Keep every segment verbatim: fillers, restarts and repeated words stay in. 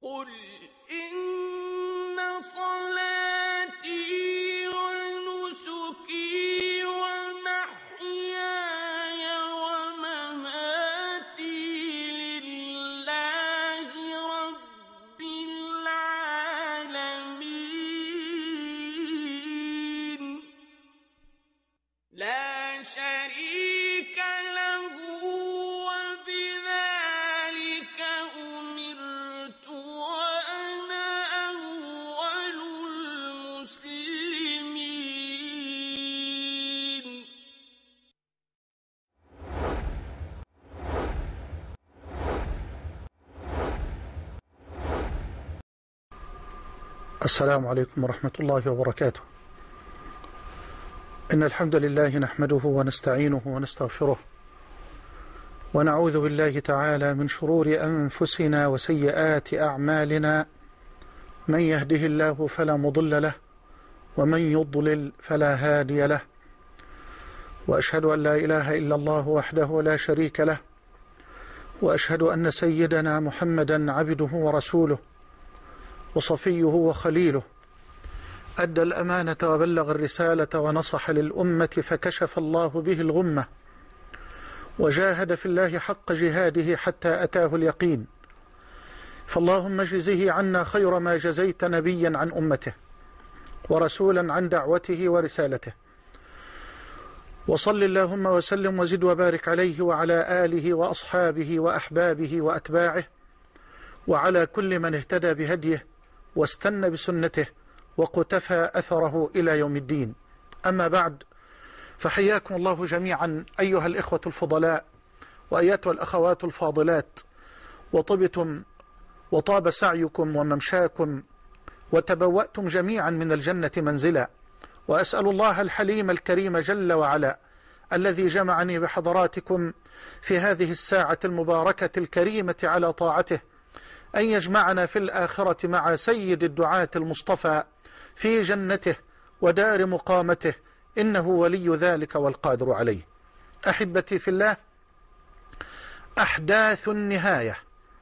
قل إن صلاتي ونسكي ومحياي ومماتي لله رب العالمين لا شريك له وبذلك أمرت وأنا أول المسلمين. السلام عليكم ورحمة الله وبركاته. إن الحمد لله نحمده ونستعينه ونستغفره ونعوذ بالله تعالى من شرور أنفسنا وسيئات أعمالنا، من يهده الله فلا مضل له ومن يضلل فلا هادي له، وأشهد أن لا إله إلا الله وحده لا شريك له، وأشهد أن سيدنا محمدا عبده ورسوله وصفيه وخليله، أدى الأمانة وبلغ الرسالة ونصح للأمة فكشف الله به الغمة، وجاهد في الله حق جهاده حتى أتاه اليقين. فاللهم اجزه عنا خير ما جزيت نبيا عن أمته ورسولا عن دعوته ورسالته، وصل اللهم وسلم وزد وبارك عليه وعلى آله وأصحابه وأحبابه وأتباعه وعلى كل من اهتدى بهديه واستنى بسنته وقتفى أثره إلى يوم الدين. أما بعد، فحياكم الله جميعا أيها الإخوة الفضلاء وأيتها الأخوات الفاضلات، وطبتم وطاب سعيكم وممشاكم وتبوأتم جميعا من الجنة منزلا، وأسأل الله الحليم الكريم جل وعلا الذي جمعني بحضراتكم في هذه الساعة المباركة الكريمة على طاعته أن يجمعنا في الآخرة مع سيد الدعاة المصطفى في جنته ودار مقامته، إنه ولي ذلك والقادر عليه. أحبتي في الله، أحداث النهاية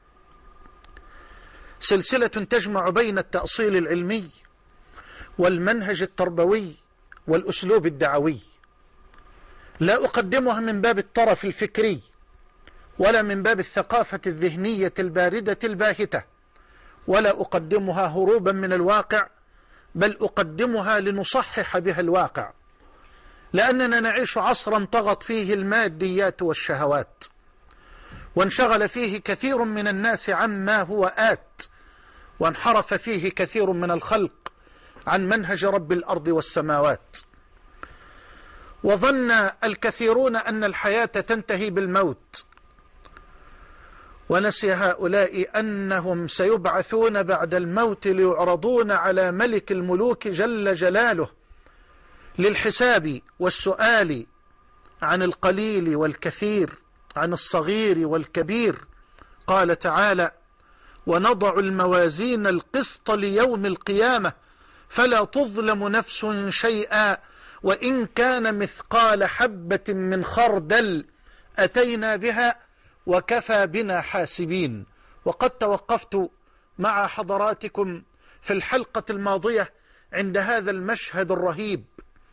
سلسلة تجمع بين التأصيل العلمي والمنهج التربوي والأسلوب الدعوي، لا أقدمها من باب الطرف الفكري ولا من باب الثقافة الذهنية الباردة الباهتة، ولا أقدمها هروبا من الواقع، بل أقدمها لنصحح بها الواقع، لأننا نعيش عصرا طغت فيه الماديات والشهوات، وانشغل فيه كثير من الناس عما هو آت، وانحرف فيه كثير من الخلق عن منهج رب الأرض والسماوات، وظن الكثيرون أن الحياة تنتهي بالموت، ونسي هؤلاء أنهم سيبعثون بعد الموت ليعرضون على ملك الملوك جل جلاله للحساب والسؤال عن القليل والكثير، عن الصغير والكبير. قال تعالى: ونضع الموازين القسط ليوم القيامة فلا تظلم نفس شيئا وإن كان مثقال حبة من خردل أتينا بها وكفى بنا حاسبين. وقد توقفت مع حضراتكم في الحلقة الماضية عند هذا المشهد الرهيب،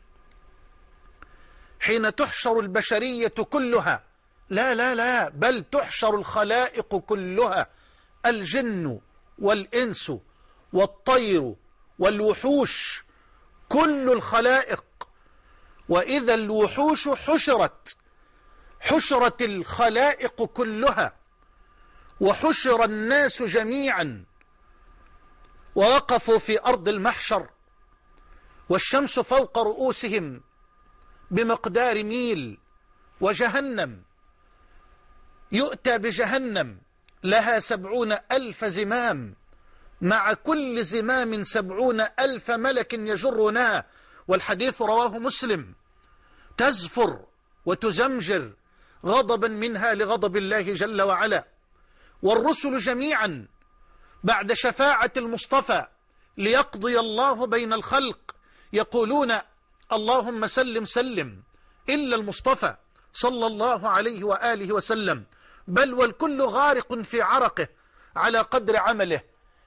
حين تحشر البشرية كلها، لا لا لا بل تحشر الخلائق كلها، الجن والإنس والطير والوحوش، كل الخلائق. وإذا الوحوش حشرت، حشرت الخلائق كلها، وحشر الناس جميعا، ووقفوا في أرض المحشر، والشمس فوق رؤوسهم بمقدار ميل، وجهنم يؤتى بجهنم لها سبعون ألف زمام، مع كل زمام سبعون ألف ملك يجرونها، والحديث رواه مسلم، تزفر وتزمجر غضبا منها لغضب الله جل وعلا. والرسل جميعا بعد شفاعة المصطفى ليقضي الله بين الخلق يقولون: اللهم سلم سلم، إلا المصطفى صلى الله عليه وآله وسلم، بل والكل غارق في عرقه على قدر عمله،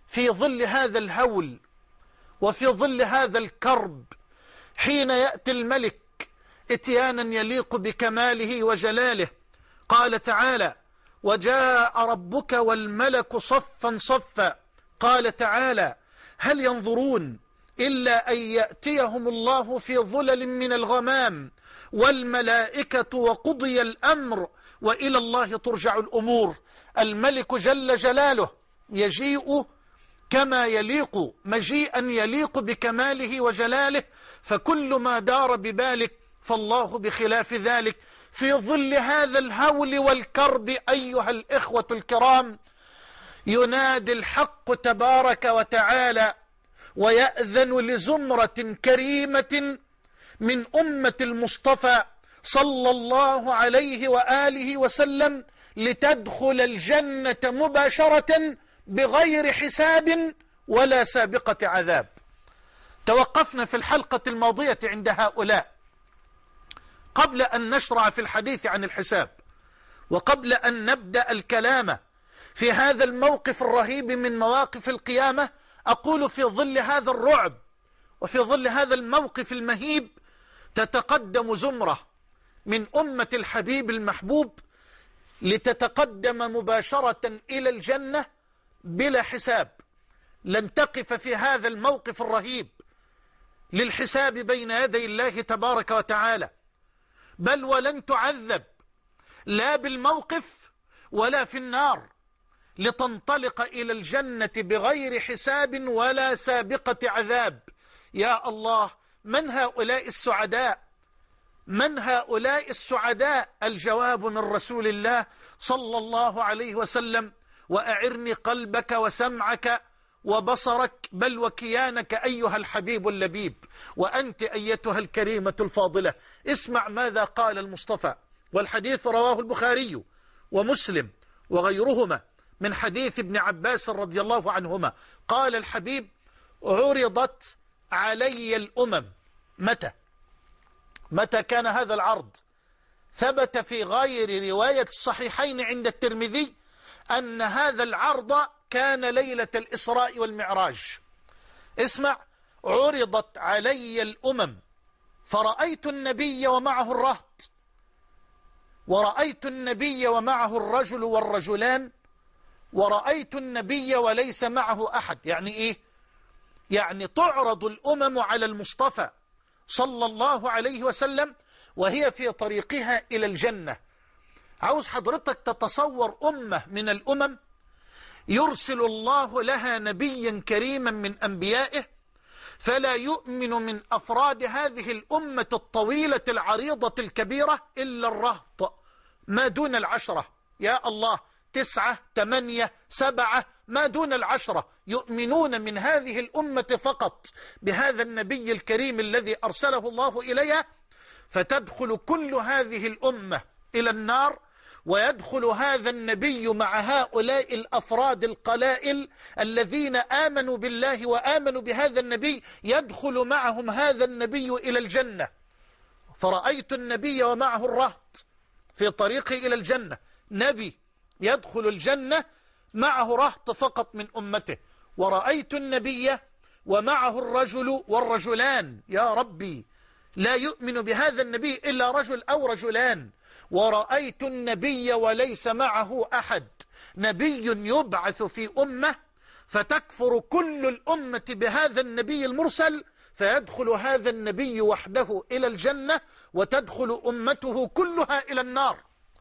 في ظل هذا الهول وفي ظل هذا الكرب، حين يأتي الملك اتيانا يليق بكماله وجلاله. قال تعالى: وجاء ربك والملك صفا صفا. قال تعالى: هل ينظرون إلا أن يأتيهم الله في ظلل من الغمام والملائكة وقضي الأمر وإلى الله ترجع الأمور. الملك جل جلاله يجيء كما يليق، مجيئا يليق بكماله وجلاله، فكل ما دار ببالك فالله بخلاف ذلك. في ظل هذا الهول والكرب أيها الإخوة الكرام، ينادي الحق تبارك وتعالى ويأذن لزمرة كريمة من أمة المصطفى صلى الله عليه وآله وسلم لتدخل الجنة مباشرة بغير حساب ولا سابقة عذاب. توقفنا في الحلقة الماضية عند هؤلاء قبل أن نشرع في الحديث عن الحساب، وقبل أن نبدأ الكلام في هذا الموقف الرهيب من مواقف القيامة. أقول في ظل هذا الرعب وفي ظل هذا الموقف المهيب تتقدم زمرة من أمة الحبيب المحبوب لتتقدم مباشرة إلى الجنة بلا حساب. لن تقف في هذا الموقف الرهيب للحساب بين يدي الله تبارك وتعالى، بل ولن تعذب لا بالموقف ولا في النار، لتنطلق إلى الجنة بغير حساب ولا سابقة عذاب. يا الله، من هؤلاء السعداء؟ من هؤلاء السعداء؟ الجواب من رسول الله صلى الله عليه وسلم: وأعرني قلبك وسمعك وبصرك بل وكيانك أيها الحبيب اللبيب، وأنت أيتها الكريمة الفاضلة. اسمع ماذا قال المصطفى، والحديث رواه البخاري ومسلم وغيرهما من حديث ابن عباس رضي الله عنهما. قال الحبيب: عرضت علي الأمم. متى؟ متى كان هذا العرض؟ ثبت في غير رواية الصحيحين عند الترمذي أن هذا العرض كان ليلة الإسراء والمعراج. اسمع: عرضت علي الأمم فرأيت النبي ومعه الرهط، ورأيت النبي ومعه الرجل والرجلان، ورأيت النبي وليس معه أحد. يعني إيه؟ يعني تعرض الأمم على المصطفى صلى الله عليه وسلم وهي في طريقها إلى الجنة. عاوز حضرتك تتصور أمة من الأمم يرسل الله لها نبيا كريما من أنبيائه، فلا يؤمن من أفراد هذه الأمة الطويلة العريضة الكبيرة إلا الرهط ما دون العشرة. يا الله، تسعة، ثمانية، سبعة، ما دون العشرة يؤمنون من هذه الأمة فقط بهذا النبي الكريم الذي أرسله الله إليها، فتدخل كل هذه الأمة إلى النار، ويدخل هذا النبي مع هؤلاء الأفراد القلائل الذين آمنوا بالله وآمنوا بهذا النبي، يدخل معهم هذا النبي إلى الجنة. فرأيت النبي ومعه الرهط في طريقه إلى الجنة. نبي يدخل الجنة معه رهط فقط من أمته. ورأيت النبي ومعه الرجل والرجلان. يا ربي، لا يؤمن بهذا النبي إلا رجل أو رجلان. ورأيت النبي وليس معه أحد. نبي يبعث في أمة فتكفر كل الأمة بهذا النبي المرسل، فيدخل هذا النبي وحده إلى الجنة وتدخل أمته كلها إلى النار.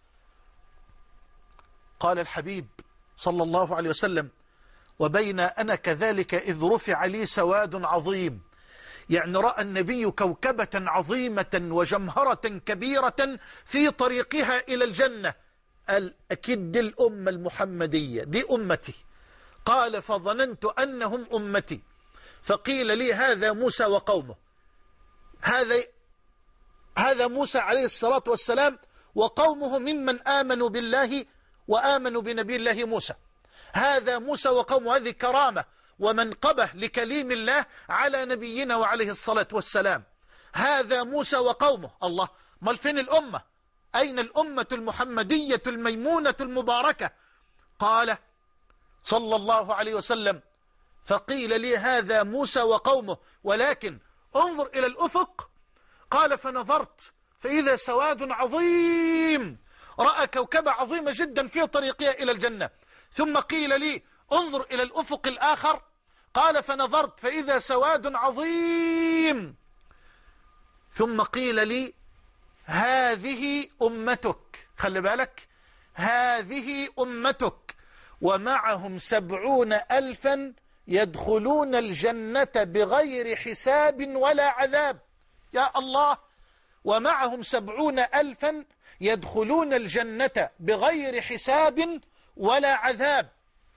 قال الحبيب صلى الله عليه وسلم: وبين أنا كذلك إذ رفع لي سواد عظيم. يعني رأى النبي كوكبة عظيمة وجمهرة كبيرة في طريقها إلى الجنة. قال: أكيد دي الأمة المحمدية، دي أمتي. قال: فظننت أنهم أمتي، فقيل لي هذا موسى وقومه. هذا هذا موسى عليه الصلاة والسلام وقومه ممن آمنوا بالله وآمنوا بنبي الله موسى. هذا موسى وقومه، هذه كرامة ومنقبة لكليم الله على نبينا وعليه الصلاة والسلام. هذا موسى وقومه. الله، ما فين الأمة؟ أين الأمة المحمدية الميمونة المباركة؟ قال صلى الله عليه وسلم: فقيل لي هذا موسى وقومه، ولكن انظر إلى الأفق. قال فنظرت فإذا سواد عظيم، رأى كوكبة عظيمة جدا في طريقها إلى الجنة. ثم قيل لي انظر إلى الأفق الآخر. قال فنظرت فإذا سواد عظيم. ثم قيل لي هذه أمتك، خلي بالك، هذه أمتك ومعهم سبعون ألفا يدخلون الجنة بغير حساب ولا عذاب. يا الله، ومعهم سبعون ألفا يدخلون الجنة بغير حساب ولا عذاب.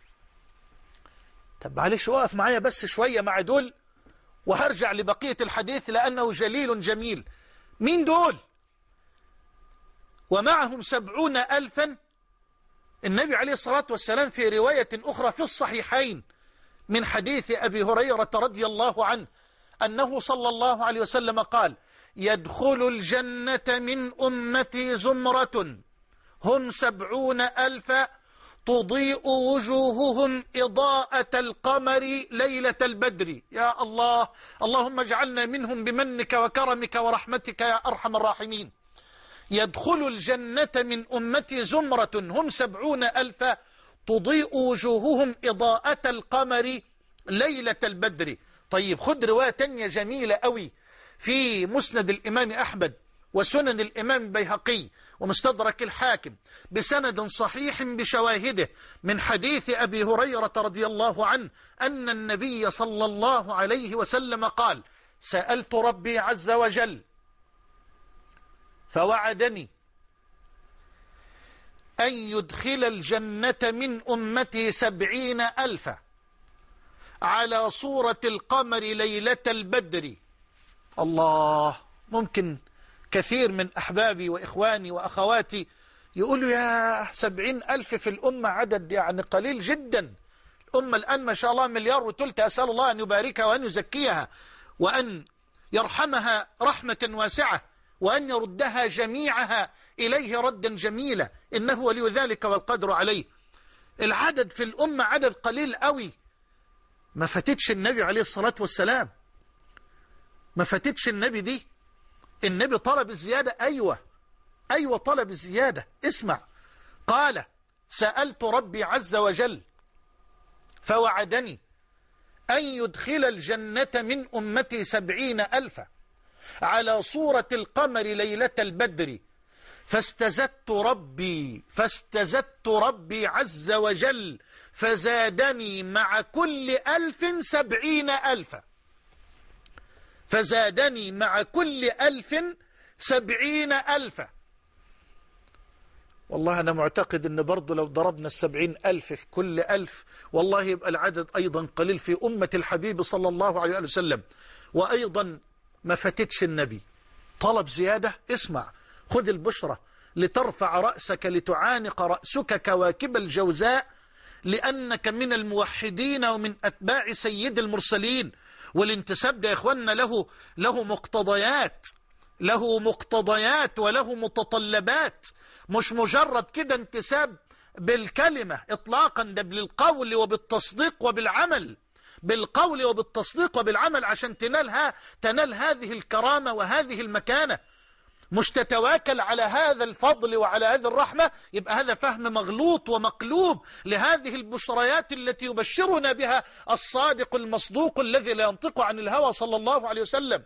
طب معلش وقف معايا بس شوية مع دول وهرجع لبقية الحديث لأنه جليل جميل. مين دول؟ ومعهم سبعون ألفا. النبي عليه الصلاة والسلام في رواية أخرى في الصحيحين من حديث أبي هريرة رضي الله عنه أنه صلى الله عليه وسلم قال يدخل الجنة من أمتي زمرة هم سبعون ألفا تضيء وجوههم إضاءة القمر ليلة البدر. يا الله، اللهم اجعلنا منهم بمنك وكرمك ورحمتك يا أرحم الراحمين. يدخل الجنة من أمتي زمرة هم سبعون ألفا تضيء وجوههم إضاءة القمر ليلة البدر. طيب خد رواية تانية جميلة قوي في مسند الإمام أحمد وسنن الإمام البيهقي ومستدرك الحاكم بسند صحيح بشواهده من حديث أبي هريرة رضي الله عنه أن النبي صلى الله عليه وسلم قال سألت ربي عز وجل فوعدني أن يدخل الجنة من أمتي سبعين ألفا على صورة القمر ليلة البدر. الله، ممكن كثير من أحبابي وإخواني وأخواتي يقولوا يا سبعين ألف في الأمة عدد يعني قليل جدا. الأمة الآن ما شاء الله مليار وثلث، أسأل الله أن يباركها وأن يزكيها وأن يرحمها رحمة واسعة وأن يردها جميعها إليه ردا جميلا، إنه ولي ذلك والقدر عليه. العدد في الأمة عدد قليل قوي. ما فاتتش النبي عليه الصلاة والسلام، ما فاتتش النبي دي. النبي طلب الزيادة. أيوة أيوة طلب الزيادة. اسمع، قال سألت ربي عز وجل فوعدني أن يدخل الجنة من أمتي سبعين ألفا على صورة القمر ليلة البدر فاستزدت ربي فاستزدت ربي عز وجل فزادني مع كل ألف سبعين ألفا فزادني مع كل ألف سبعين ألفا. والله أنا معتقد أن برضو لو ضربنا السبعين ألف في كل ألف والله يبقى العدد أيضا قليل في أمة الحبيب صلى الله عليه وسلم. وأيضا ما فاتتش النبي طلب زيادة. اسمع، خذ البشرة لترفع رأسك لتعانق رأسك كواكب الجوزاء لأنك من الموحدين ومن أتباع سيد المرسلين. والانتساب ده يا إخواننا له له مقتضيات له مقتضيات وله متطلبات، مش مجرد كده انتساب بالكلمة إطلاقا، ده بالقول وبالتصديق وبالعمل، بالقول وبالتصديق وبالعمل عشان تنالها تنال هذه الكرامة وهذه المكانة. مش تتواكل على هذا الفضل وعلى هذه الرحمة، يبقى هذا فهم مغلوط ومقلوب لهذه البشريات التي يبشرنا بها الصادق المصدوق الذي لا ينطق عن الهوى صلى الله عليه وسلم.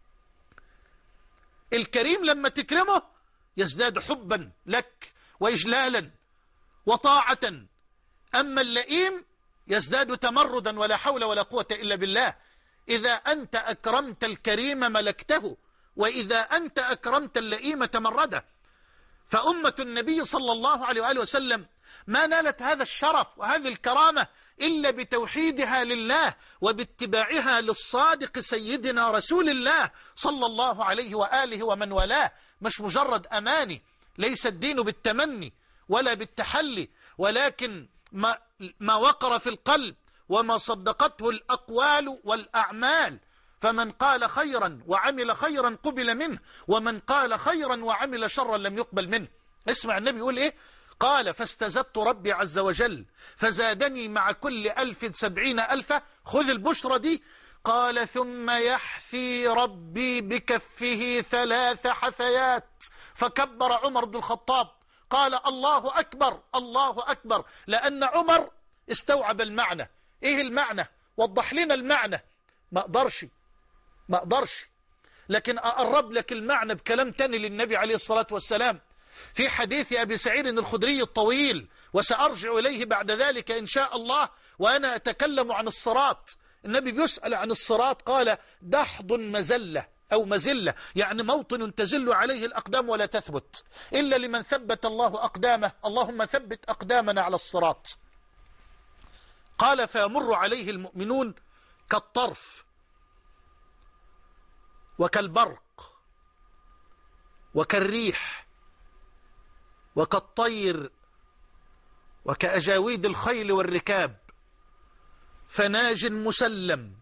الكريم لما تكرمه يزداد حبا لك وإجلالا وطاعة، أما اللئيم يزداد تمردا ولا حول ولا قوة إلا بالله. إذا أنت أكرمت الكريم ملكته، وإذا أنت أكرمت اللئيم تمرده. فأمة النبي صلى الله عليه وآله وسلم ما نالت هذا الشرف وهذه الكرامة إلا بتوحيدها لله وباتباعها للصادق سيدنا رسول الله صلى الله عليه وآله ومن والاه. مش مجرد أماني، ليس الدين بالتمني ولا بالتحلي، ولكن ما, ما وقر في القلب وما صدقته الأقوال والأعمال. فمن قال خيرا وعمل خيرا قبل منه، ومن قال خيرا وعمل شرا لم يقبل منه. اسمع النبي يقول ايه؟ قال فاستزدت ربي عز وجل فزادني مع كل ألف سبعين ألفا. خذ البشرى دي. قال ثم يحثي ربي بكفه ثلاث حثيات. فكبر عمر بن الخطاب قال الله أكبر الله أكبر، لأن عمر استوعب المعنى. إيه المعنى؟ وضح لنا المعنى. ما أقدرش ما أقدرش لكن أقرب لك المعنى بكلام تاني للنبي عليه الصلاة والسلام في حديث أبي سعيد الخدري الطويل، وسأرجع إليه بعد ذلك إن شاء الله وأنا أتكلم عن الصراط. النبي بيسأل عن الصراط قال دحض مزلة أو مزلة، يعني موطن تزل عليه الأقدام ولا تثبت إلا لمن ثبت الله أقدامه. اللهم ثبت أقدامنا على الصراط. قال فيمر عليه المؤمنون كالطرف وكالبرق وكالريح وكالطير وكأجاويد الخيل والركاب، فناج مسلم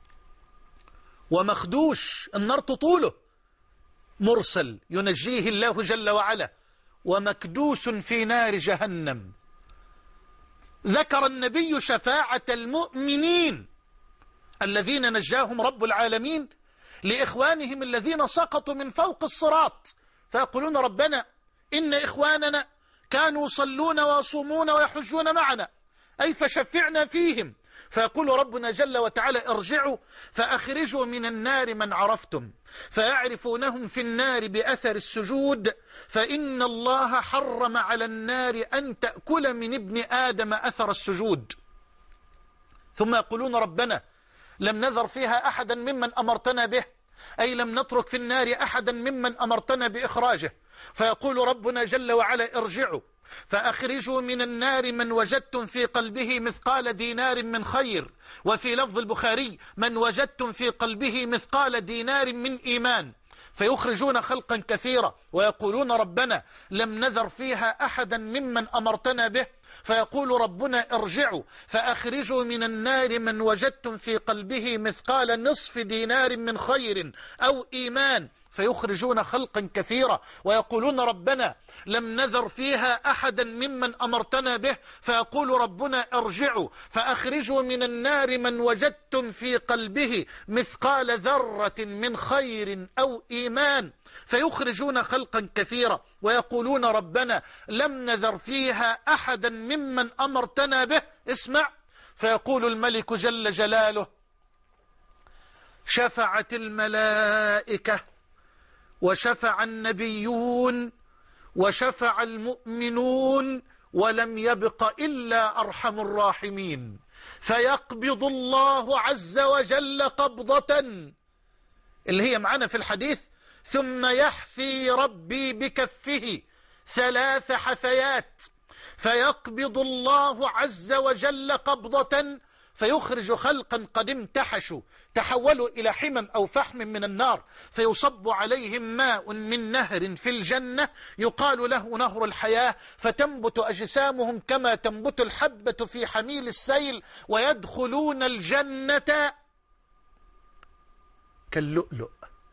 ومخدوش، النار تطوله، مرسل ينجيه الله جل وعلا، ومكدوس في نار جهنم. ذكر النبي شفاعة المؤمنين الذين نجاهم رب العالمين لإخوانهم الذين سقطوا من فوق الصراط، فيقولون ربنا إن إخواننا كانوا يصلون ويصومون ويحجون معنا، أي فشفعنا فيهم. فيقول ربنا جل وتعالى ارجعوا فأخرجوا من النار من عرفتم فيعرفونهم في النار بأثر السجود، فإن الله حرم على النار أن تأكل من ابن آدم أثر السجود. ثم يقولون ربنا لم نذر فيها أحدا ممن أمرتنا به، أي لم نترك في النار أحدا ممن أمرتنا بإخراجه. فيقول ربنا جل وعلا ارجعوا فأخرجوا من النار من وجدتم في قلبه مثقال دينار من خير، وفي لفظ البخاري من وجدتم في قلبه مثقال دينار من إيمان، فيخرجون خلقا كثيرا ويقولون ربنا لم نذر فيها أحدا ممن أمرتنا به. فيقول ربنا ارجعوا فأخرجوا من النار من وجدتم في قلبه مثقال نصف دينار من خير أو إيمان، فيخرجون خلقا كثيرا ويقولون ربنا لم نذر فيها أحدا ممن أمرتنا به. فيقول ربنا ارجعوا فأخرجوا من النار من وجدتم في قلبه مثقال ذرة من خير أو إيمان، فيخرجون خلقا كثيرا ويقولون ربنا لم نذر فيها أحدا ممن أمرتنا به. اسمع، فيقول الملك جل جلاله شفعت الملائكة وشفع النبيون وشفع المؤمنون ولم يبق إلا أرحم الراحمين، فيقبض الله عز وجل قبضة اللي هي معنا في الحديث ثم يحثي ربي بكفه ثلاث حثيات، فيقبض الله عز وجل قبضة فيخرج خلقا قد امتحشوا تحولوا إلى حمم أو فحم من النار، فيصب عليهم ماء من نهر في الجنة يقال له نهر الحياة، فتنبت أجسامهم كما تنبت الحبة في حميل السيل، ويدخلون الجنة كاللؤلؤ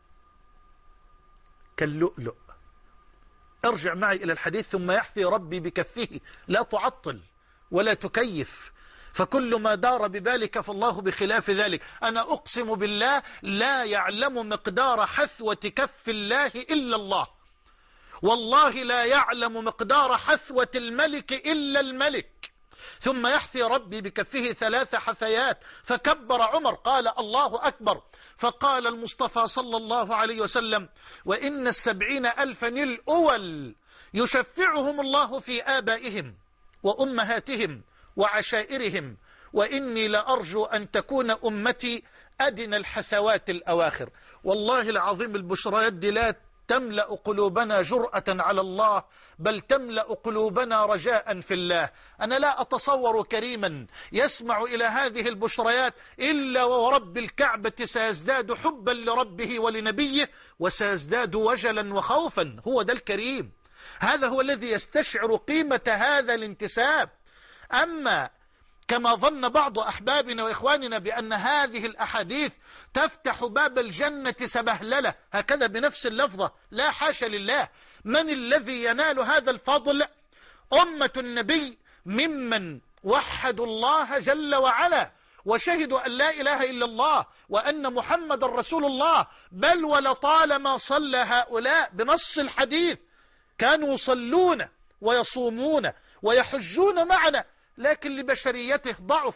كاللؤلؤ. ارجع معي إلى الحديث ثم يحثي ربي بكفه، لا تعطل ولا تكيف، فكل ما دار ببالك فالله بخلاف ذلك. أنا أقسم بالله لا يعلم مقدار حثوة كف الله إلا الله، والله لا يعلم مقدار حثوة الملك إلا الملك. ثم يحثي ربي بكفه ثلاث حثيات، فكبر عمر قال الله أكبر، فقال المصطفى صلى الله عليه وسلم وإن السبعين ألفا الأول يشفعهم الله في آبائهم وأمهاتهم وعشائرهم، وإني لأرجو أن تكون أمتي أدنى الحثوات الأواخر. والله العظيم البشريات دي لا تملأ قلوبنا جرأة على الله، بل تملأ قلوبنا رجاء في الله. أنا لا أتصور كريما يسمع إلى هذه البشريات إلا ورب الكعبة سيزداد حبا لربه ولنبيه، وسيزداد وجلا وخوفا. هو ده الكريم، هذا هو الذي يستشعر قيمة هذا الانتساب. أما كما ظن بعض أحبابنا وإخواننا بأن هذه الأحاديث تفتح باب الجنة سبهللة هكذا بنفس اللفظة، لا حاشا لله. من الذي ينال هذا الفضل؟ أمة النبي ممن وحدوا الله جل وعلا وشهدوا أن لا إله إلا الله وأن محمد رسول الله، بل ولطالما صلى هؤلاء بنص الحديث كانوا يصلون ويصومون ويحجون معنا، لكن لبشريته ضعف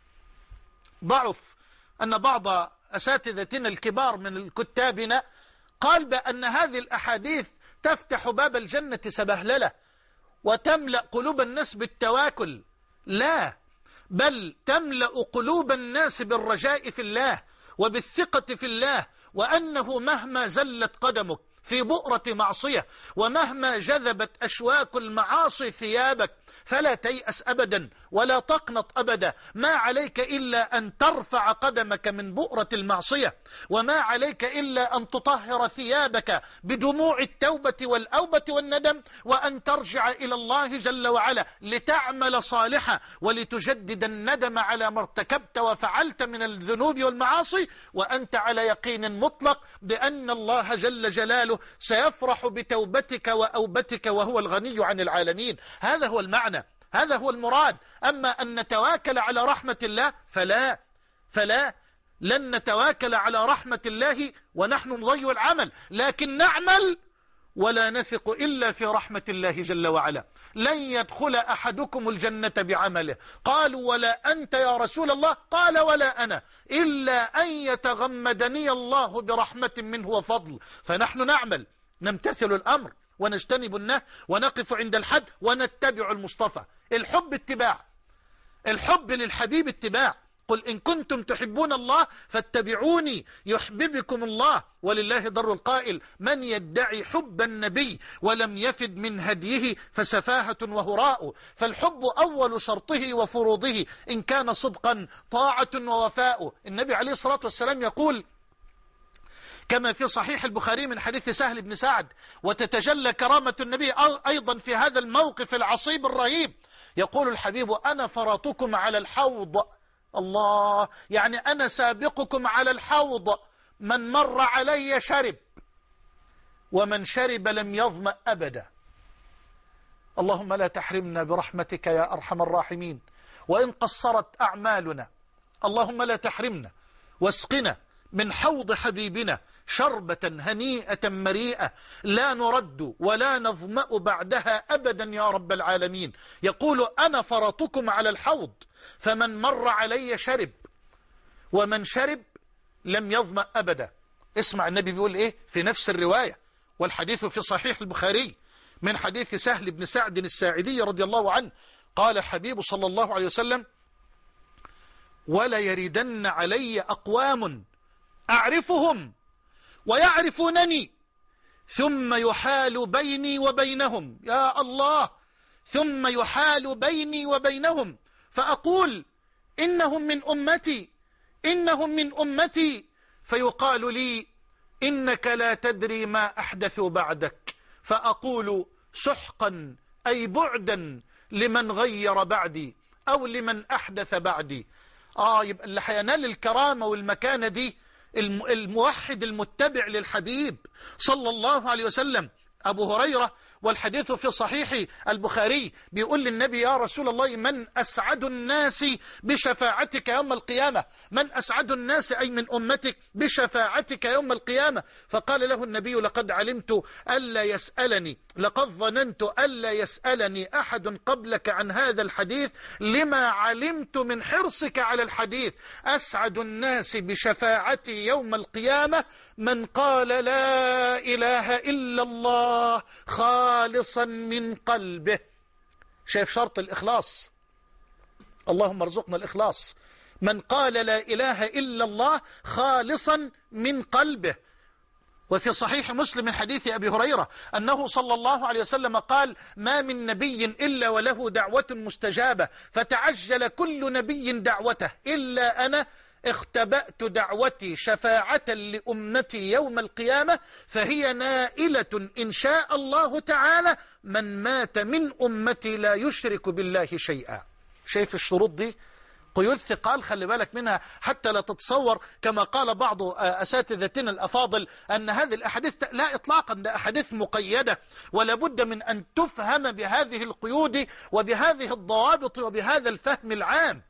ضعف أن بعض أساتذتنا الكبار من كتابنا قال بأن هذه الأحاديث تفتح باب الجنة سبهللة وتملأ قلوب الناس بالتواكل. لا، بل تملأ قلوب الناس بالرجاء في الله وبالثقة في الله، وأنه مهما زلت قدمك في بؤرة معصية ومهما جذبت أشواك المعاصي ثيابك فلا تيأس أبدا ولا تقنط أبدا. ما عليك إلا أن ترفع قدمك من بؤرة المعصية، وما عليك إلا أن تطهر ثيابك بدموع التوبة والأوبة والندم، وأن ترجع إلى الله جل وعلا لتعمل صالحا ولتجدد الندم على ما ارتكبت وفعلت من الذنوب والمعاصي، وأنت على يقين مطلق بأن الله جل جلاله سيفرح بتوبتك وأوبتك وهو الغني عن العالمين. هذا هو المعنى، هذا هو المراد. أما أن نتواكل على رحمة الله فلا فلا لن نتواكل على رحمة الله ونحن نضيع العمل، لكن نعمل ولا نثق إلا في رحمة الله جل وعلا. لن يدخل أحدكم الجنة بعمله. قالوا ولا أنت يا رسول الله؟ قال ولا أنا، إلا أن يتغمدني الله برحمة منه وفضل. فنحن نعمل، نمتثل الأمر ونجتنب النهي ونقف عند الحد ونتبع المصطفى. الحب اتباع، الحب للحبيب اتباع. قل إن كنتم تحبون الله فاتبعوني يحببكم الله. ولله در القائل من يدعي حب النبي ولم يفد من هديه فسفاهة وهراء. فالحب أول شرطه وفروضه إن كان صدقا طاعة ووفاء. النبي عليه الصلاة والسلام يقول كما في صحيح البخاري من حديث سهل بن سعد، وتتجلى كرامة النبي أيضا في هذا الموقف العصيب الرهيب، يقول الحبيب أنا فرطكم على الحوض. الله، يعني أنا سابقكم على الحوض، من مر علي شرب ومن شرب لم يظمأ أبدا. اللهم لا تحرمنا برحمتك يا أرحم الراحمين، وإن قصرت أعمالنا اللهم لا تحرمنا، واسقنا من حوض حبيبنا شربة هنيئة مريئة لا نرد ولا نظمأ بعدها أبدا يا رب العالمين. يقول أنا فرطكم على الحوض، فمن مر علي شرب ومن شرب لم يظمأ أبدا. اسمع النبي بيقول إيه في نفس الرواية، والحديث في صحيح البخاري من حديث سهل بن سعد الساعدي رضي الله عنه، قال الحبيب صلى الله عليه وسلم ولا يردن علي أقوام أعرفهم ويعرفونني ثم يحال بيني وبينهم، يا الله، ثم يحال بيني وبينهم فأقول إنهم من أمتي إنهم من أمتي، فيقال لي إنك لا تدري ما أحدثوا بعدك، فأقول سحقا أي بعدا لمن غير بعدي أو لمن أحدث بعدي. آه يبقى اللي هينال الكرامة والمكانة دي الموحد المتبع للحبيب صلى الله عليه وسلم. أبو هريرة والحديث في صحيح البخاري بيقول للنبي يا رسول الله من أسعد الناس بشفاعتك يوم القيامة، من أسعد الناس أي من أمتك بشفاعتك يوم القيامة؟ فقال له النبي لقد علمت ألا يسألني لقد ظننت ألا يسألني أحد قبلك عن هذا الحديث لما علمت من حرصك على الحديث. أسعد الناس بشفاعتي يوم القيامة من قال لا إله إلا الله خالصا من قلبه. شايف شرط الإخلاص؟ اللهم ارزقنا الإخلاص. من قال لا إله إلا الله خالصا من قلبه. وفي صحيح مسلم من حديث أبي هريرة أنه صلى الله عليه وسلم قال ما من نبي إلا وله دعوة مستجابة، فتعجل كل نبي دعوته إلا أنا اختبأت دعوتي شفاعة لأمتي يوم القيامة، فهي نائلة إن شاء الله تعالى من مات من أمتي لا يشرك بالله شيئا. شايف الشروط دي؟ قيود ثقال خلي بالك منها، حتى لا تتصور كما قال بعض أساتذتنا الأفاضل أن هذه الأحاديث، لا إطلاقا، ده أحاديث مقيدة ولا بد من أن تفهم بهذه القيود وبهذه الضوابط وبهذا الفهم العام.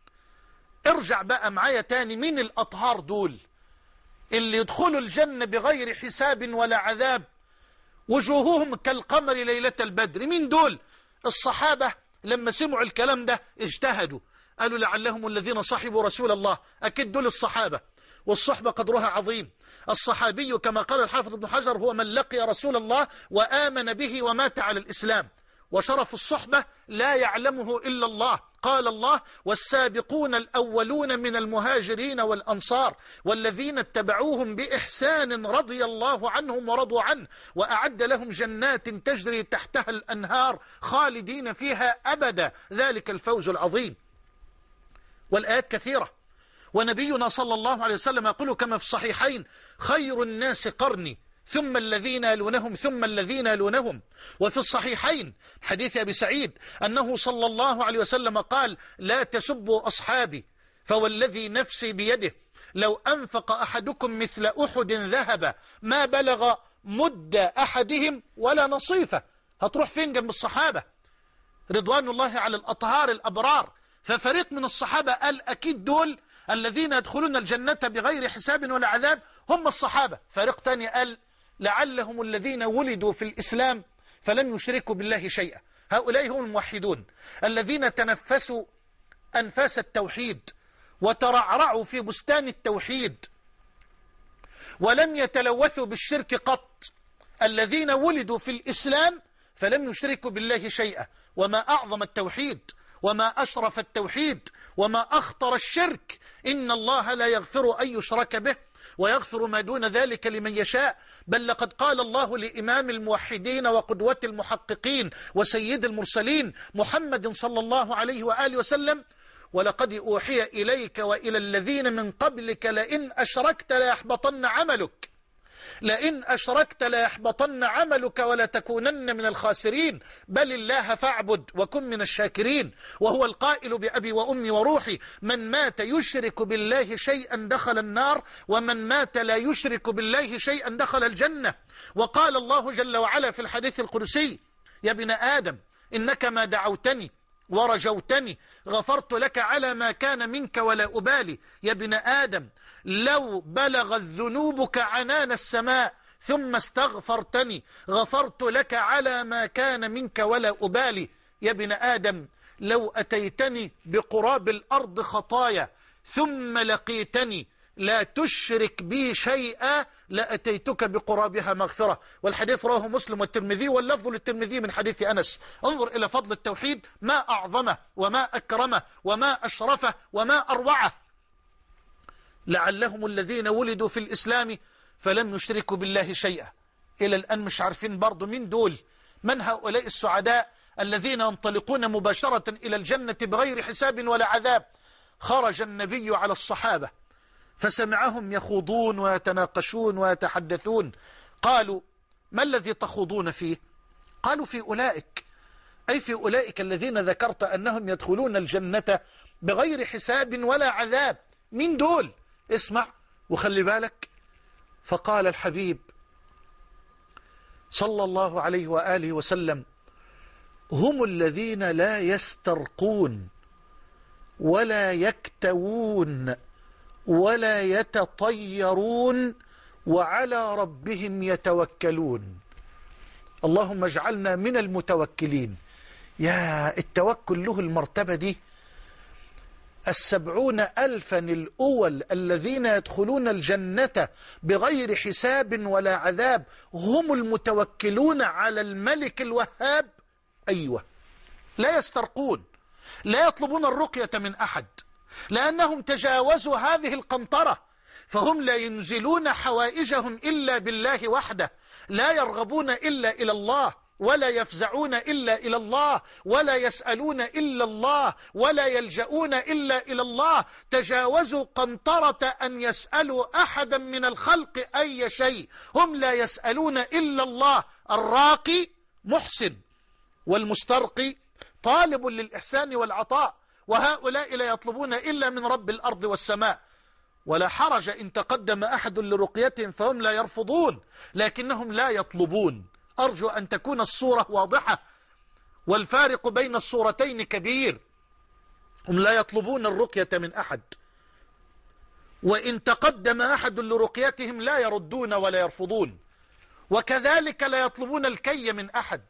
ارجع بقى معايا تاني، مين الأطهار دول اللي يدخلوا الجنة بغير حساب ولا عذاب وجوههم كالقمر ليلة البدر؟ مين دول؟ الصحابة لما سمعوا الكلام ده اجتهدوا، قالوا لعلهم الذين صحبوا رسول الله. أكيد دول الصحابة، والصحبة قدرها عظيم. الصحابي كما قال الحافظ ابن حجر هو من لقي رسول الله وآمن به ومات على الإسلام، وشرف الصحبة لا يعلمه إلا الله. قال الله: والسابقون الأولون من المهاجرين والأنصار والذين اتبعوهم بإحسان رضي الله عنهم ورضوا عنه وأعد لهم جنات تجري تحتها الأنهار خالدين فيها أبدا، ذلك الفوز العظيم. والآيات كثيرة. ونبينا صلى الله عليه وسلم يقول كما في الصحيحين: خير الناس قرني ثم الذين يلونهم ثم الذين يلونهم. وفي الصحيحين حديث أبي سعيد أنه صلى الله عليه وسلم قال: لا تسبوا أصحابي فوالذي نفسي بيده لو أنفق أحدكم مثل أحد ذهب ما بلغ مد أحدهم ولا نصيفه. هتروح فين جنب الصحابة رضوان الله على الأطهار الأبرار؟ ففريق من الصحابة قال أكيد دول الذين يدخلون الجنة بغير حساب ولا عذاب هم الصحابة. فريق تاني قال لعلهم الذين ولدوا في الإسلام فلم يشركوا بالله شيئا. هؤلاء هم الموحدون الذين تنفسوا أنفاس التوحيد وترعرعوا في بستان التوحيد ولم يتلوثوا بالشرك قط، الذين ولدوا في الإسلام فلم يشركوا بالله شيئا. وما أعظم التوحيد وما أشرف التوحيد وما أخطر الشرك. إن الله لا يغفر أن يشرك به ويغفر ما دون ذلك لمن يشاء. بل لقد قال الله لإمام الموحدين وقدوة المحققين وسيد المرسلين محمد صلى الله عليه وآله وسلم: ولقد أوحي إليك وإلى الذين من قبلك لئن أشركت ليحبطن عملك لئن أشركت ليحبطن عملك ولا تكونن من الخاسرين بل الله فاعبد وكن من الشاكرين. وهو القائل بأبي وأمي وروحي: من مات يشرك بالله شيئا دخل النار ومن مات لا يشرك بالله شيئا دخل الجنة. وقال الله جل وعلا في الحديث القدسي: يا ابن آدم إنك ما دعوتني ورجوتني غفرت لك على ما كان منك ولا أبالي. يا ابن آدم لو بلغت ذنوبك عنان السماء ثم استغفرتني غفرت لك على ما كان منك ولا أبالي. يا ابن آدم لو أتيتني بقراب الأرض خطايا ثم لقيتني لا تشرك بي شيئا لأتيتك بقرابها مغفرة. والحديث رواه مسلم والترمذي، واللفظ للترمذي من حديث أنس. انظر إلى فضل التوحيد، ما أعظمه وما أكرمه وما أشرفه وما أروعه. لعلهم الذين ولدوا في الإسلام فلم يشركوا بالله شيئا. إلى الآن مش عارفين برضو من دول، من هؤلاء السعداء الذين ينطلقون مباشرة إلى الجنة بغير حساب ولا عذاب. خرج النبي على الصحابة فسمعهم يخوضون ويتناقشون ويتحدثون. قالوا: ما الذي تخوضون فيه؟ قالوا: في أولئك، أي في أولئك الذين ذكرت أنهم يدخلون الجنة بغير حساب ولا عذاب. مين دول؟ اسمع وخلي بالك. فقال الحبيب صلى الله عليه وآله وسلم: هم الذين لا يسترقون ولا يكتوون ولا يتطيرون وعلى ربهم يتوكلون. اللهم اجعلنا من المتوكلين. يا التوكل له المرتبة دي. السبعون ألفا الأول الذين يدخلون الجنة بغير حساب ولا عذاب هم المتوكلون على الملك الوهاب. أيوة، لا يسترقون، لا يطلبون الرقية من أحد، لأنهم تجاوزوا هذه القنطرة، فهم لا ينزلون حوائجهم إلا بالله وحده، لا يرغبون إلا إلى الله، ولا يفزعون إلا إلى الله، ولا يسألون إلا الله، ولا يلجؤون إلا إلى الله. تجاوزوا قنطرة أن يسألوا أحدا من الخلق أي شيء. هم لا يسألون إلا الله. الراقي محسن، والمسترقي طالب للإحسان والعطاء، وهؤلاء لا يطلبون إلا من رب الأرض والسماء. ولا حرج إن تقدم أحد لرقيتهم فهم لا يرفضون، لكنهم لا يطلبون. أرجو أن تكون الصورة واضحة، والفارق بين الصورتين كبير. هم لا يطلبون الرقية من أحد، وإن تقدم أحد لرقيتهم لا يردون ولا يرفضون، وكذلك لا يطلبون الكي من أحد،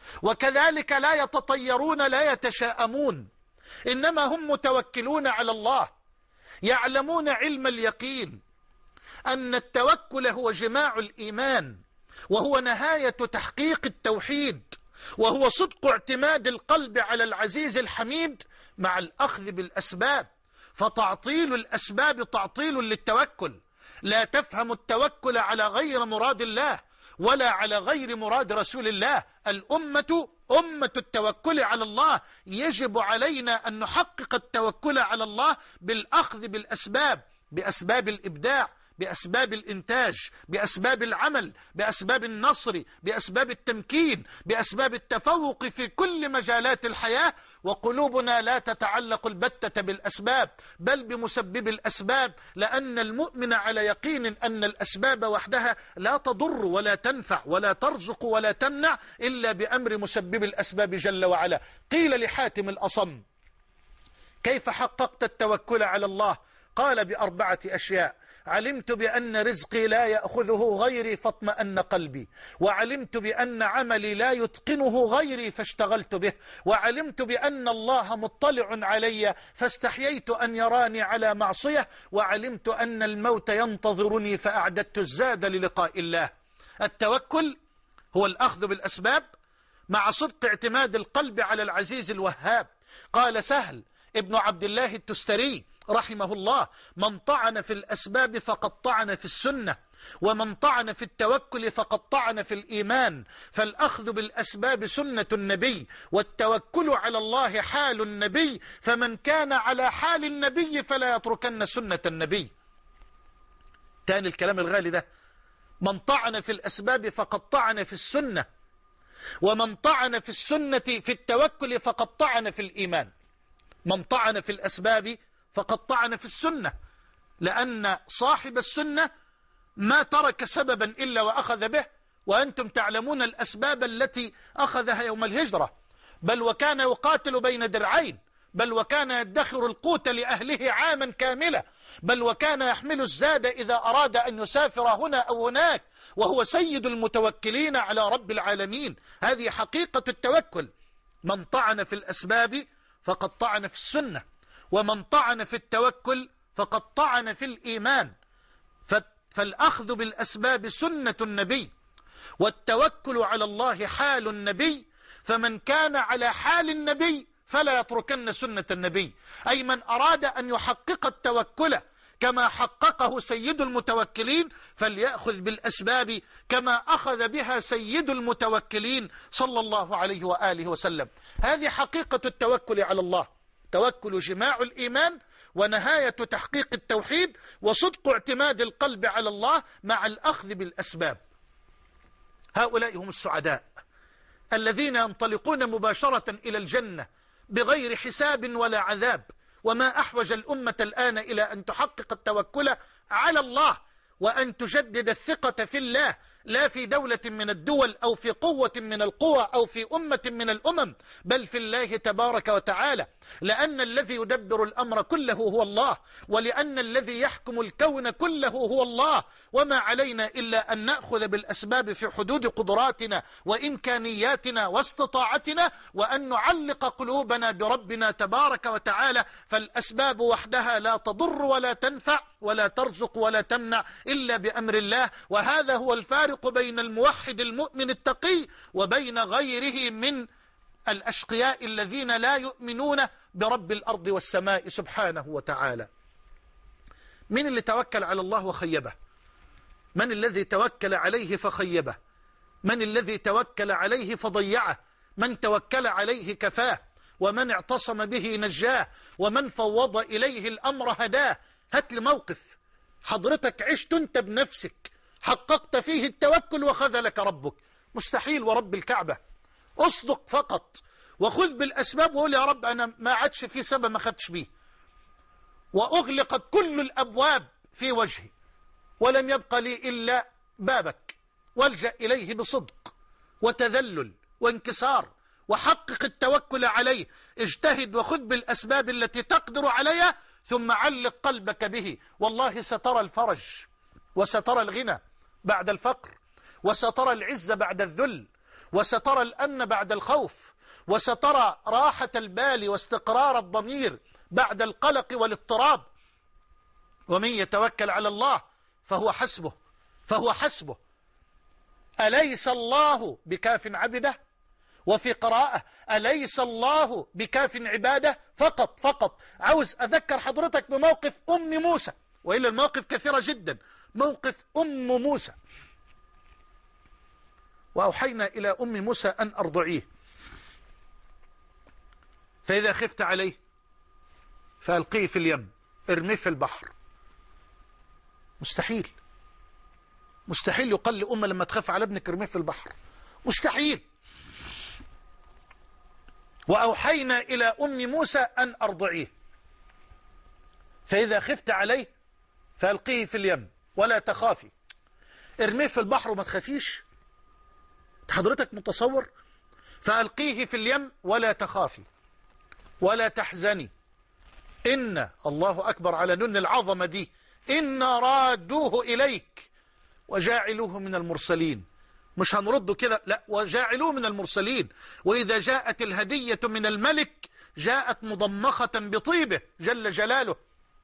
وكذلك لا يتطيرون لا يتشاءمون، إنما هم متوكلون على الله، يعلمون علم اليقين أن التوكل هو جماع الإيمان، وهو نهاية تحقيق التوحيد، وهو صدق اعتماد القلب على العزيز الحميد مع الأخذ بالأسباب. فتعطيل الأسباب تعطيل للتوكل. لا تفهم التوكل على غير مراد الله ولا على غير مراد رسول الله. الأمة أمة التوكل على الله، يجب علينا أن نحقق التوكل على الله بالأخذ بالأسباب، بأسباب الإبداع، بأسباب الإنتاج، بأسباب العمل، بأسباب النصر، بأسباب التمكين، بأسباب التفوق في كل مجالات الحياة. وقلوبنا لا تتعلق البتة بالأسباب بل بمسبب الأسباب، لأن المؤمن على يقين أن الأسباب وحدها لا تضر ولا تنفع ولا ترزق ولا تمنع إلا بأمر مسبب الأسباب جل وعلا. قيل لحاتم الأصم: كيف حققت التوكل على الله؟ قال: بأربعة أشياء: علمت بأن رزقي لا يأخذه غيري فاطمأن قلبي، وعلمت بأن عملي لا يتقنه غيري فاشتغلت به، وعلمت بأن الله مطلع علي فاستحييت أن يراني على معصية، وعلمت أن الموت ينتظرني فأعددت الزاد للقاء الله. التوكل هو الأخذ بالأسباب مع صدق اعتماد القلب على العزيز الوهاب. قال سهل ابن عبد الله التستري رحمه الله: من طعن في الأسباب فقد طعن في السنة، ومن طعن في التوكل فقد طعن في الإيمان. فالأخذ بالأسباب سنة النبي، والتوكل على الله حال النبي، فمن كان على حال النبي فلا يتركن سنة النبي. تاني الكلام الغالي ده: من طعن في الأسباب فقد طعن في السنة، ومن طعن في السنة في التوكل فقد طعن في الإيمان. من طعن في الأسباب فقد طعن في السنة، لأن صاحب السنة ما ترك سببا إلا وأخذ به، وأنتم تعلمون الأسباب التي أخذها يوم الهجرة، بل وكان يقاتل بين درعين، بل وكان يدخر القوت لأهله عاما كاملا، بل وكان يحمل الزاد إذا أراد أن يسافر هنا أو هناك، وهو سيد المتوكلين على رب العالمين. هذه حقيقة التوكل. من طعن في الأسباب فقد طعن في السنة، ومن طعن في التوكل فقد طعن في الإيمان. فالأخذ بالأسباب سنة النبي، والتوكل على الله حال النبي، فمن كان على حال النبي فلا يتركن سنة النبي. أي من أراد أن يحقق التوكل كما حققه سيد المتوكلين فليأخذ بالأسباب كما أخذ بها سيد المتوكلين صلى الله عليه وآله وسلم. هذه حقيقة التوكل على الله. توكل جماع الإيمان، ونهاية تحقيق التوحيد، وصدق اعتماد القلب على الله مع الأخذ بالأسباب. هؤلاء هم السعداء الذين ينطلقون مباشرة إلى الجنة بغير حساب ولا عذاب. وما أحوج الأمة الآن إلى أن تحقق التوكل على الله، وأن تجدد الثقة في الله، لا في دولة من الدول أو في قوة من القوى أو في أمة من الأمم، بل في الله تبارك وتعالى، لأن الذي يدبر الأمر كله هو الله، ولأن الذي يحكم الكون كله هو الله. وما علينا إلا أن نأخذ بالأسباب في حدود قدراتنا وإمكانياتنا واستطاعتنا، وأن نعلق قلوبنا بربنا تبارك وتعالى. فالأسباب وحدها لا تضر ولا تنفع ولا ترزق ولا تمنع إلا بأمر الله. وهذا هو الفارق بين الموحد المؤمن التقي وبين غيره من الأشقياء الذين لا يؤمنون برب الأرض والسماء سبحانه وتعالى. من اللي توكل على الله وخيبه؟ من الذي توكل عليه فخيبه؟ من الذي توكل عليه فضيعه؟ من توكل عليه كفاه، ومن اعتصم به نجاه، ومن فوض إليه الأمر هداه. هات لي موقف حضرتك عشت انت بنفسك حققت فيه التوكل وخذلك ربك. مستحيل ورب الكعبة. اصدق فقط وخذ بالأسباب وقول يا رب أنا ما عادش في سبب ما خدتش بيه، وأغلقت كل الأبواب في وجهي ولم يبق لي إلا بابك، والجأ إليه بصدق وتذلل وانكسار، وحقق التوكل عليه. اجتهد وخذ بالأسباب التي تقدر عليها، ثم علق قلبك به، والله سترى الفرج، وسترى الغنى بعد الفقر، وسترى العزة بعد الذل، وسترى الأمن بعد الخوف، وسترى راحة البال واستقرار الضمير بعد القلق والاضطراب. ومن يتوكل على الله فهو حسبه فهو حسبه أليس الله بكاف عبده؟ وفي قراءة أليس الله بكاف عباده؟ فقط فقط عاوز أذكر حضرتك بموقف أم موسى، وإلا المواقف كثيرة جدا. موقف أم موسى: وأوحينا إلى أم موسى أن أرضعيه، فإذا خفت عليه فألقيه في اليم، ارميه في البحر. مستحيل مستحيل يقال لأمة لما تخاف على ابنك ارميه في البحر، مستحيل. وأوحينا إلى أم موسى أن أرضعيه، فإذا خفت عليه فألقيه في اليم ولا تخافي. ارميه في البحر وما تخافيش؟ حضرتك متصور؟ فألقيه في اليم ولا تخافي ولا تحزني، إن الله أكبر على نون العظمة دي، إن رادوه إليك وجاعلوه من المرسلين. مش هنرده كده، لا، وجاعلوه من المرسلين. وإذا جاءت الهدية من الملك جاءت مضمخة بطيبه جل جلاله.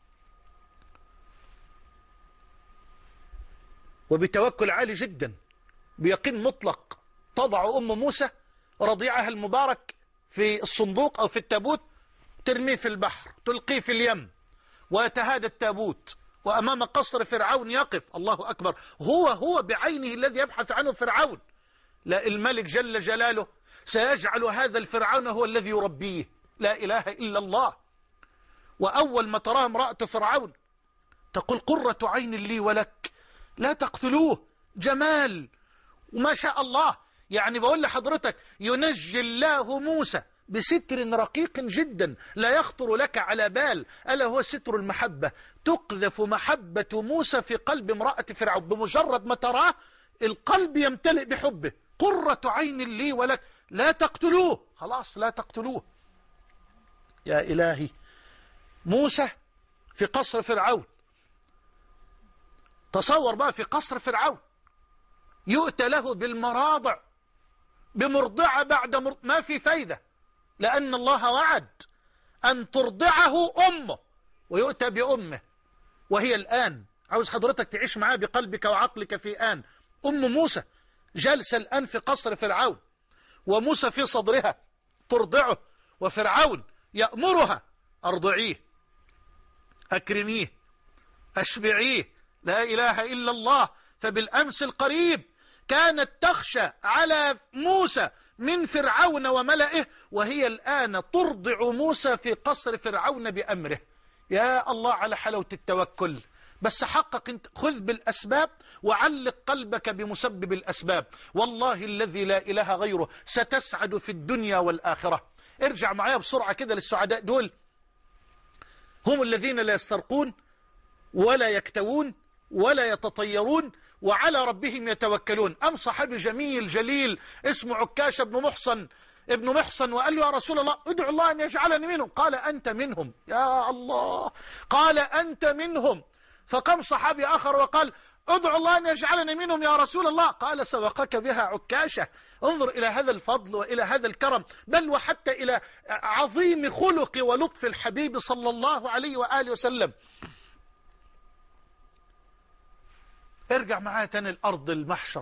وبتوكل عالي جدا، بيقين مطلق، تضع أم موسى رضيعها المبارك في الصندوق أو في التابوت، ترميه في البحر، تلقيه في اليم، ويتهادى التابوت، وأمام قصر فرعون يقف. الله أكبر، هو هو بعينه الذي يبحث عنه فرعون. لا، الملك جل جلاله سيجعل هذا الفرعون هو الذي يربيه. لا إله إلا الله. وأول ما تراه امرأة فرعون تقول قرة عين لي ولك، لا تقتلوه، جمال وما شاء الله. يعني بقول لحضرتك ينجي الله موسى بستر رقيق جدا لا يخطر لك على بال، ألا هو ستر المحبة. تقذف محبة موسى في قلب امرأة فرعون، بمجرد ما تراه القلب يمتلئ بحبه. قرة عين لي ولك، لا تقتلوه، خلاص لا تقتلوه. يا إلهي، موسى في قصر فرعون، تصور بقى في قصر فرعون يؤتى له بالمراضع، بمرضعة بعد مرض، ما في فايدة، لأن الله وعد أن ترضعه أمه، ويؤتى بأمه. وهي الآن عاوز حضرتك تعيش معاه بقلبك وعقلك في آن أم موسى جالسة الآن في قصر فرعون، وموسى في صدرها ترضعه، وفرعون يأمرها أرضعيه، أكرميه، أشبعيه. لا إله إلا الله. فبالأمس القريب كانت تخشى على موسى من فرعون وملئه، وهي الآن ترضع موسى في قصر فرعون بأمره. يا الله على حلاوة التوكل. بس حقق انت، خذ بالأسباب وعلق قلبك بمسبب الأسباب. والله الذي لا إله غيره ستسعد في الدنيا والآخرة. ارجع معايا بسرعة كده للسعداء دول. هم الذين لا يسترقون ولا يكتوون ولا يتطيرون وعلى ربهم يتوكلون. أم صحابي جميل جليل اسمه عكاشة بن محصن ابن محصن، وقال له يا رسول الله ادعو الله أن يجعلني منهم. قال أنت منهم يا الله، قال أنت منهم. فقام صحابي آخر وقال ادعو الله أن يجعلني منهم يا رسول الله. قال سبقك بها عكاشة. انظر إلى هذا الفضل وإلى هذا الكرم، بل وحتى إلى عظيم خلق ولطف الحبيب صلى الله عليه وآله وسلم. ارجع معايا تاني الأرض المحشر.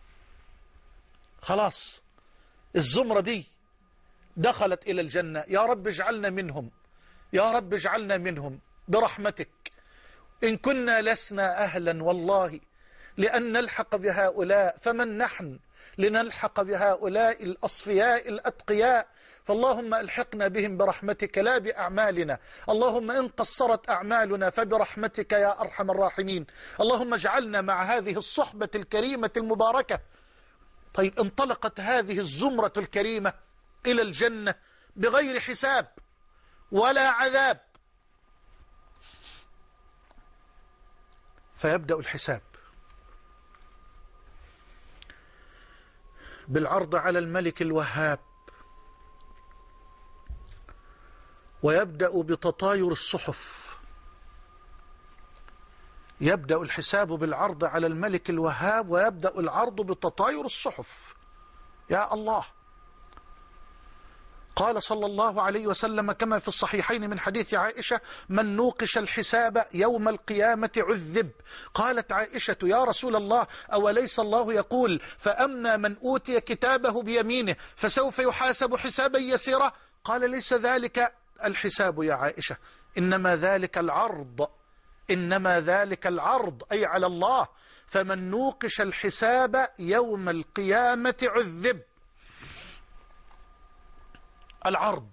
خلاص الزمرة دي دخلت إلى الجنة. يا رب اجعلنا منهم، يا رب اجعلنا منهم برحمتك. إن كنا لسنا أهلا والله لأن نلحق بهؤلاء، فمن نحن لنلحق بهؤلاء الأصفياء الأتقياء؟ فاللهم ألحقنا بهم برحمتك لا بأعمالنا. اللهم إن قصرت أعمالنا فبرحمتك يا أرحم الراحمين. اللهم اجعلنا مع هذه الصحبة الكريمة المباركة. طيب انطلقت هذه الزمرة الكريمة إلى الجنة بغير حساب ولا عذاب. فيبدأ الحساب بالعرض على الملك الوهاب، ويبدأ بتطاير الصحف. يبدأ الحساب بالعرض على الملك الوهاب، ويبدأ العرض بتطاير الصحف. يا الله! قال صلى الله عليه وسلم كما في الصحيحين من حديث عائشة: من نوقش الحساب يوم القيامة عذب. قالت عائشة: يا رسول الله، أوليس الله يقول: فأما من أوتي كتابه بيمينه فسوف يحاسب حسابا يسيرا؟ قال: ليس ذلك الحساب يا عائشة، إنما ذلك العرض، إنما ذلك العرض أي على الله. فمن نوقش الحساب يوم القيامة عذب. العرض.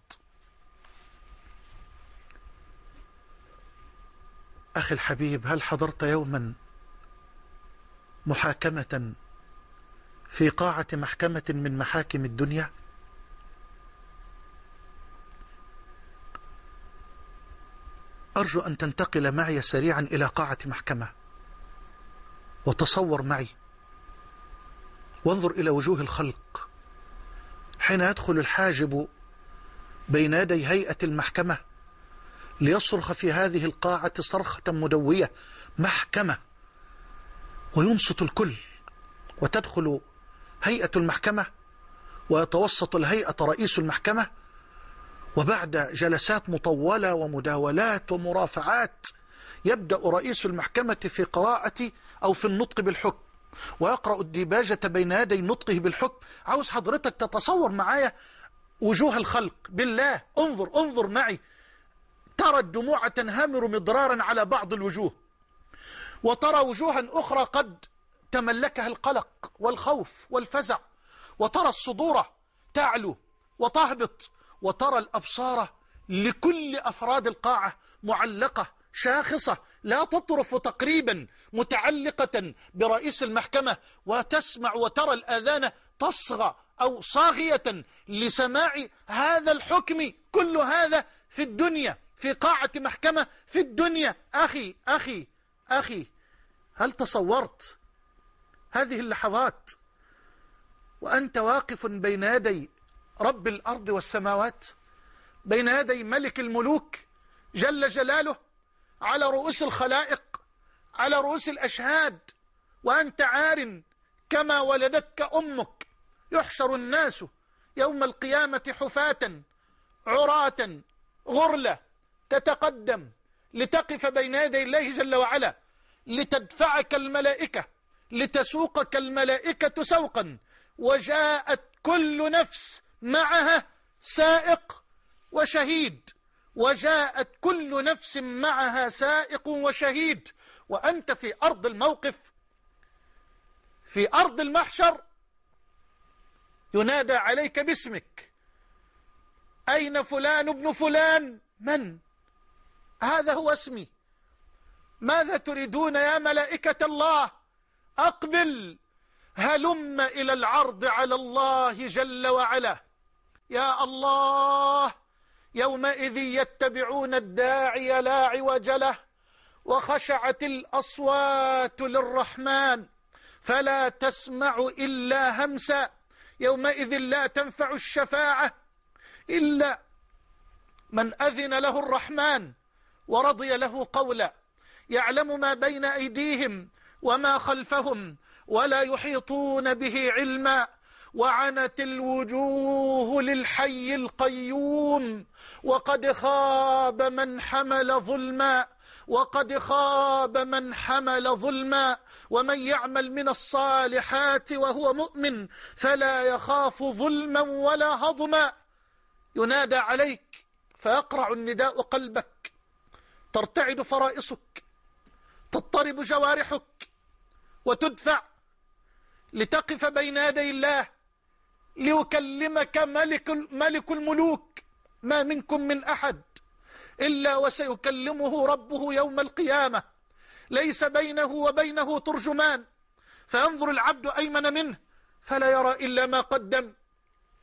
أخي الحبيب، هل حضرت يوما محاكمة في قاعة محكمة من محاكم الدنيا؟ أرجو أن تنتقل معي سريعا إلى قاعة محكمة، وتصور معي وانظر إلى وجوه الخلق حين يدخل الحاجب بين يدي هيئة المحكمة ليصرخ في هذه القاعة صرخة مدوية: محكمة، وينصت الكل، وتدخل هيئة المحكمة، ويتوسط الهيئة رئيس المحكمة، وبعد جلسات مطولة ومداولات ومرافعات يبدأ رئيس المحكمة في قراءة أو في النطق بالحكم، ويقرأ الديباجة بين يدي نطقه بالحكم. عاوز حضرتك تتصور معايا وجوه الخلق. بالله انظر انظر معي، ترى الدموع تنهمر مضرارا على بعض الوجوه، وترى وجوها أخرى قد تملكها القلق والخوف والفزع، وترى الصدور تعلو وتهبط، وترى الأبصار لكل أفراد القاعة معلقة شاخصة لا تطرف تقريبا، متعلقة برئيس المحكمة، وتسمع وترى الآذان تصغى أو صاغية لسماع هذا الحكم. كل هذا في الدنيا، في قاعة محكمة في الدنيا. أخي أخي أخي، هل تصورت هذه اللحظات وأنت واقف بين يدي رب الأرض والسماوات، بين يدي ملك الملوك جل جلاله، على رؤوس الخلائق، على رؤوس الأشهاد، وأنت عار كما ولدتك أمك؟ يحشر الناس يوم القيامة حفاة عراة غرلة، تتقدم لتقف بين يدي الله جل وعلا، لتدفعك الملائكة، لتسوقك الملائكة سوقا، وجاءت كل نفس معها سائق وشهيد، وجاءت كل نفس معها سائق وشهيد، وأنت في أرض الموقف، في أرض المحشر، ينادى عليك باسمك: أين فلان ابن فلان؟ من؟ هذا هو اسمي. ماذا تريدون يا ملائكة الله؟ أقبل، هلم إلى العرض على الله جل وعلا. يا الله، يومئذ يتبعون الداعي لا عوج له، وخشعت الأصوات للرحمن فلا تسمع إلا همسا. يومئذ لا تنفع الشفاعة إلا من أذن له الرحمن ورضي له قولا. يعلم ما بين أيديهم وما خلفهم ولا يحيطون به علما. وعنت الوجوه للحي القيوم، وقد خاب من حمل ظلما، وقد خاب من حمل ظلما. ومن يعمل من الصالحات وهو مؤمن فلا يخاف ظلما ولا هضما. ينادى عليك فيقرع النداء قلبك، ترتعد فرائصك، تضطرب جوارحك، وتدفع لتقف بين يدي الله ليكلمك ملك, ملك الملوك. ما منكم من أحد إلا وسيكلمه ربه يوم القيامة، ليس بينه وبينه ترجمان. فينظر العبد أيمن منه فلا يرى إلا ما قدم،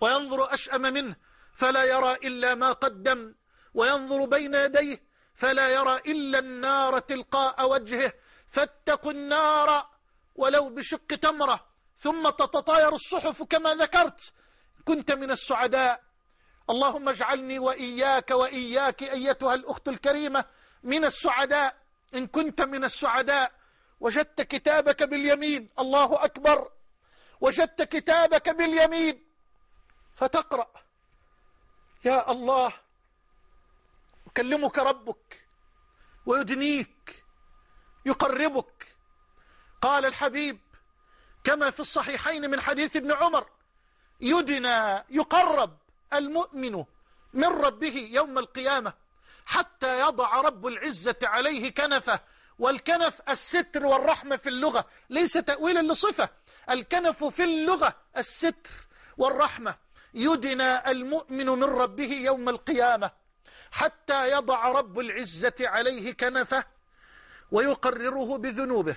وينظر أشأم منه فلا يرى إلا ما قدم، وينظر بين يديه فلا يرى إلا النار تلقاء وجهه. فاتقوا النار ولو بشق تمرة، ثم تتطاير الصحف كما ذكرت. كنت من السعداء، اللهم اجعلني وإياك وإياك أيتها الأخت الكريمة من السعداء. إن كنت من السعداء وجدت كتابك باليمين، الله أكبر، وجدت كتابك باليمين فتقرأ. يا الله، يكلمك ربك ويدنيك يقربك. قال الحبيب كما في الصحيحين من حديث ابن عمر: يدنى يقرب المؤمن من ربه يوم القيامة حتى يضع رب العزة عليه كنفه. والكنف الستر والرحمة في اللغة، ليس تأويلا لصفة. الكنف في اللغة الستر والرحمة. يدنى المؤمن من ربه يوم القيامة حتى يضع رب العزة عليه كنفه ويقرره بذنوبه.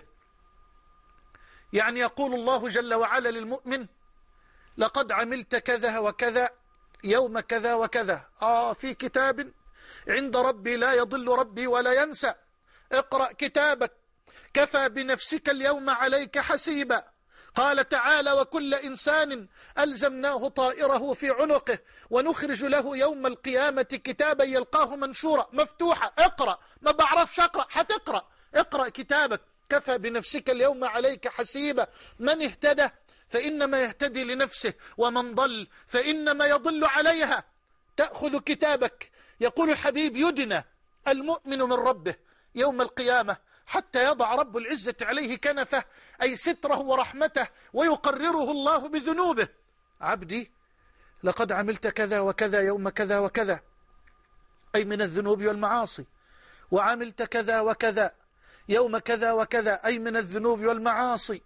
يعني يقول الله جل وعلا للمؤمن: لقد عملت كذا وكذا يوم كذا وكذا، آه في كتاب عند ربي لا يضل ربي ولا ينسى. اقرأ كتابك، كفى بنفسك اليوم عليك حسيبا. قال تعالى: وكل إنسان ألزمناه طائره في عنقه ونخرج له يوم القيامة كتابا يلقاه منشورا. مفتوحة، اقرأ. ما بعرفش أقرأ، هتقرأ. اقرأ كتابك، كفى بنفسك اليوم عليك حسيبا. من اهتدى فإنما يهتدي لنفسه، ومن ضل فإنما يضل عليها. تأخذ كتابك. يقول الحبيب: يدنى المؤمن من ربه يوم القيامة حتى يضع رب العزة عليه كنفه، أي ستره ورحمته، ويقرره الله بذنوبه. عبدي لقد عملت كذا وكذا يوم كذا وكذا، أي من الذنوب والمعاصي. وعملت كذا وكذا يوم كذا وكذا، أي من الذنوب والمعاصي.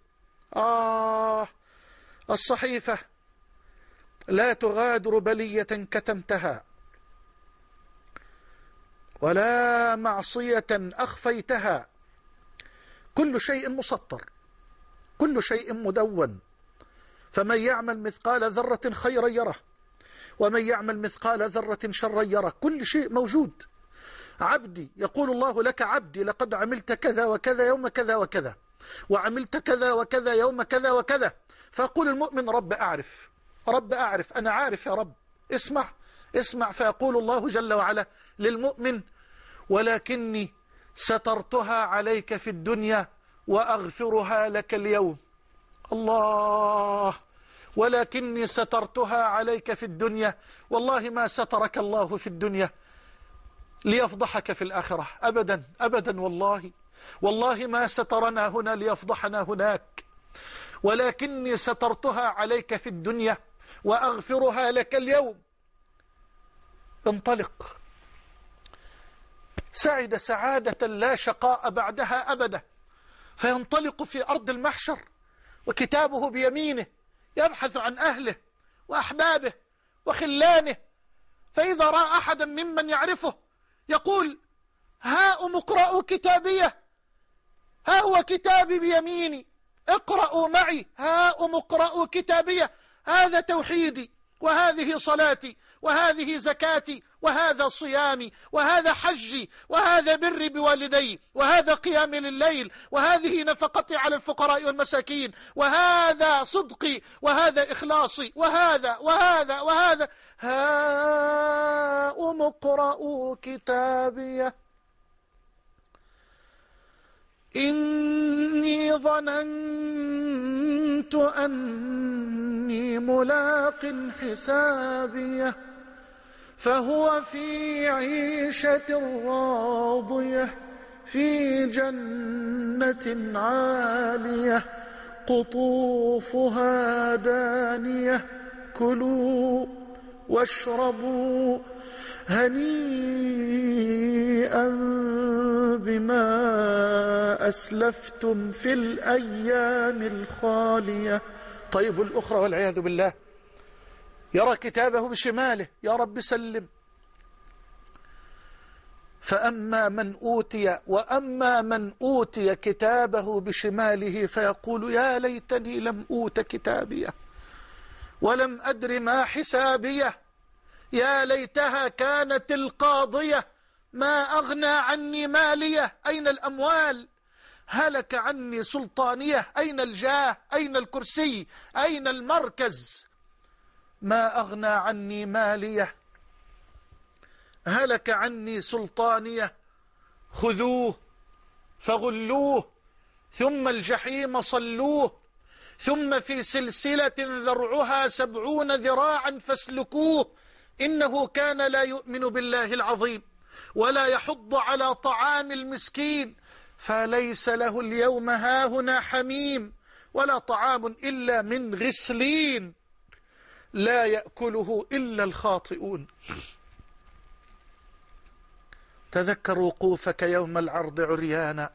آه الصحيفة لا تغادر بلية كتمتها، ولا معصية أخفيتها. كل شيء مسطر، كل شيء مدون. فمن يعمل مثقال ذرة خيرا يره، ومن يعمل مثقال ذرة شرا يره. كل شيء موجود. عبدي، يقول الله لك: عبدي لقد عملت كذا وكذا يوم كذا وكذا، وعملت كذا وكذا يوم كذا وكذا. فيقول المؤمن: رب أعرف، رب أعرف، أنا عارف يا رب. اسمع اسمع. فيقول الله جل وعلا للمؤمن: ولكني سترتها عليك في الدنيا وأغفرها لك اليوم. الله، ولكني سترتها عليك في الدنيا. والله ما سترك الله في الدنيا ليفضحك في الآخرة، أبدا أبدا. والله والله ما سترنا هنا ليفضحنا هناك. ولكني سترتها عليك في الدنيا وأغفرها لك اليوم. انطلق. سعد سعادة لا شقاء بعدها أبدا. فينطلق في أرض المحشر وكتابه بيمينه، يبحث عن أهله وأحبابه وخلانه. فإذا رأى أحدا ممن يعرفه يقول: هاؤم اقرأوا كتابيه، ها هو كتابي بيميني، اقرأوا معي. هاؤم اقرأوا كتابيه. هذا توحيدي، وهذه صلاتي، وهذه زكاتي، وهذا صيامي، وهذا حجي، وهذا بري بوالدي، وهذا قيامي لليل، وهذه نفقتي على الفقراء والمساكين، وهذا صدقي، وهذا إخلاصي، وهذا وهذا وهذا. هاؤم اقرءوا كتابيه إني ظننت أني ملاق حسابيه فهو في عيشة راضية في جنة عالية قطوفها دانية كلوا واشربوا هنيئا بما أسلفتم في الأيام الخالية. طيب الأخرى والعياذ بالله يرى كتابه بشماله، يا رب سلم. فأما من أوتي وأما من أوتي كتابه بشماله فيقول يا ليتني لم أوت كتابيه ولم أدر ما حسابيه، يا ليتها كانت القاضية، ما أغنى عني مالية، أين الأموال؟ هلك عني سلطانية، أين الجاه؟ أين الكرسي؟ أين المركز؟ ما أغنى عني مالية، هلك عني سلطانية، خذوه فغلوه ثم الجحيم صلوه، ثم في سلسلة ذرعها سبعون ذراعا فاسلكوه، إنه كان لا يؤمن بالله العظيم ولا يحض على طعام المسكين، فليس له اليوم هاهنا حميم ولا طعام إلا من غسلين لا يأكله إلا الخاطئون. تذكر وقوفك يوم العرض عريانا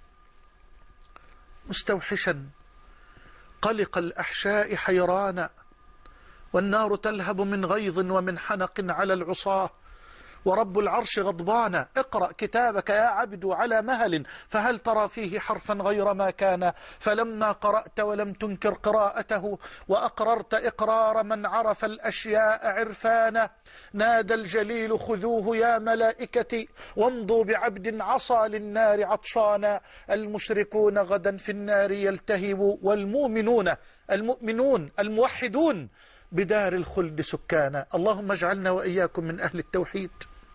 مستوحشا قلق الأحشاء حيرانا، والنار تلهب من غيظ ومن حنق على العصاة، ورب العرش غضبان. اقرأ كتابك يا عبد على مهل، فهل ترى فيه حرفا غير ما كان؟ فلما قرأت ولم تنكر قراءته وأقررت إقرار من عرف الأشياء عرفانا، نادى الجليل خذوه يا ملائكتي وامضوا بعبد عصى للنار عطشانا، المشركون غدا في النار يلتهبوا، والمؤمنون المؤمنون الموحدون بدار الخلد سكانا. اللهم اجعلنا وإياكم من أهل التوحيد.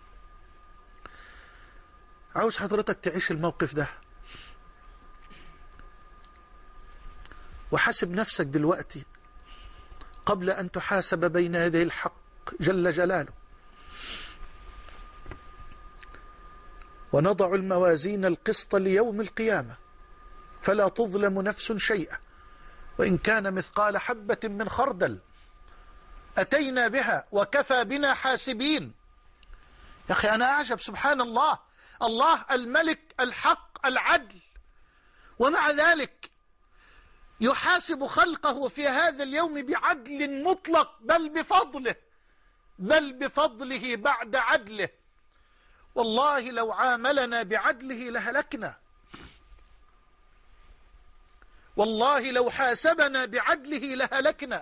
عاوز حضرتك تعيش الموقف ده، وحاسب نفسك دلوقتي قبل أن تحاسب بين يدي الحق جل جلاله. ونضع الموازين القسط ليوم القيامة فلا تظلم نفس شيئا وإن كان مثقال حبة من خردل أتينا بها وكفى بنا حاسبين. يا أخي أنا أعجب، سبحان الله، الله الملك الحق العدل، ومع ذلك يحاسب خلقه في هذا اليوم بعدل مطلق، بل بفضله بل بفضله بعد عدله. والله لو عاملنا بعدله لهلكنا، والله لو حاسبنا بعدله لهلكنا.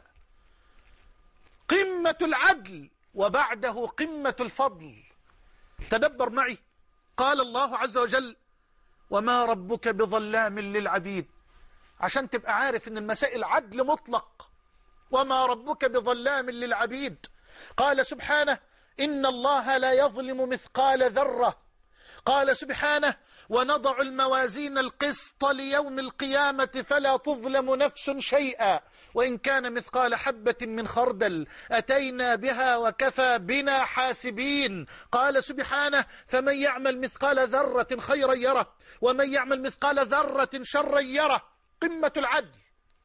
قمة العدل وبعده قمة الفضل. تدبر معي، قال الله عز وجل وما ربك بظلام للعبيد، عشان تبقى عارف ان المسائل عدل مطلق. وما ربك بظلام للعبيد. قال سبحانه إن الله لا يظلم مثقال ذرة. قال سبحانه ونضع الموازين القسط ليوم القيامة فلا تظلم نفس شيئا وإن كان مثقال حبة من خردل أتينا بها وكفى بنا حاسبين. قال سبحانه فمن يعمل مثقال ذرة خيرا يره ومن يعمل مثقال ذرة شرا يره. قمة العدل.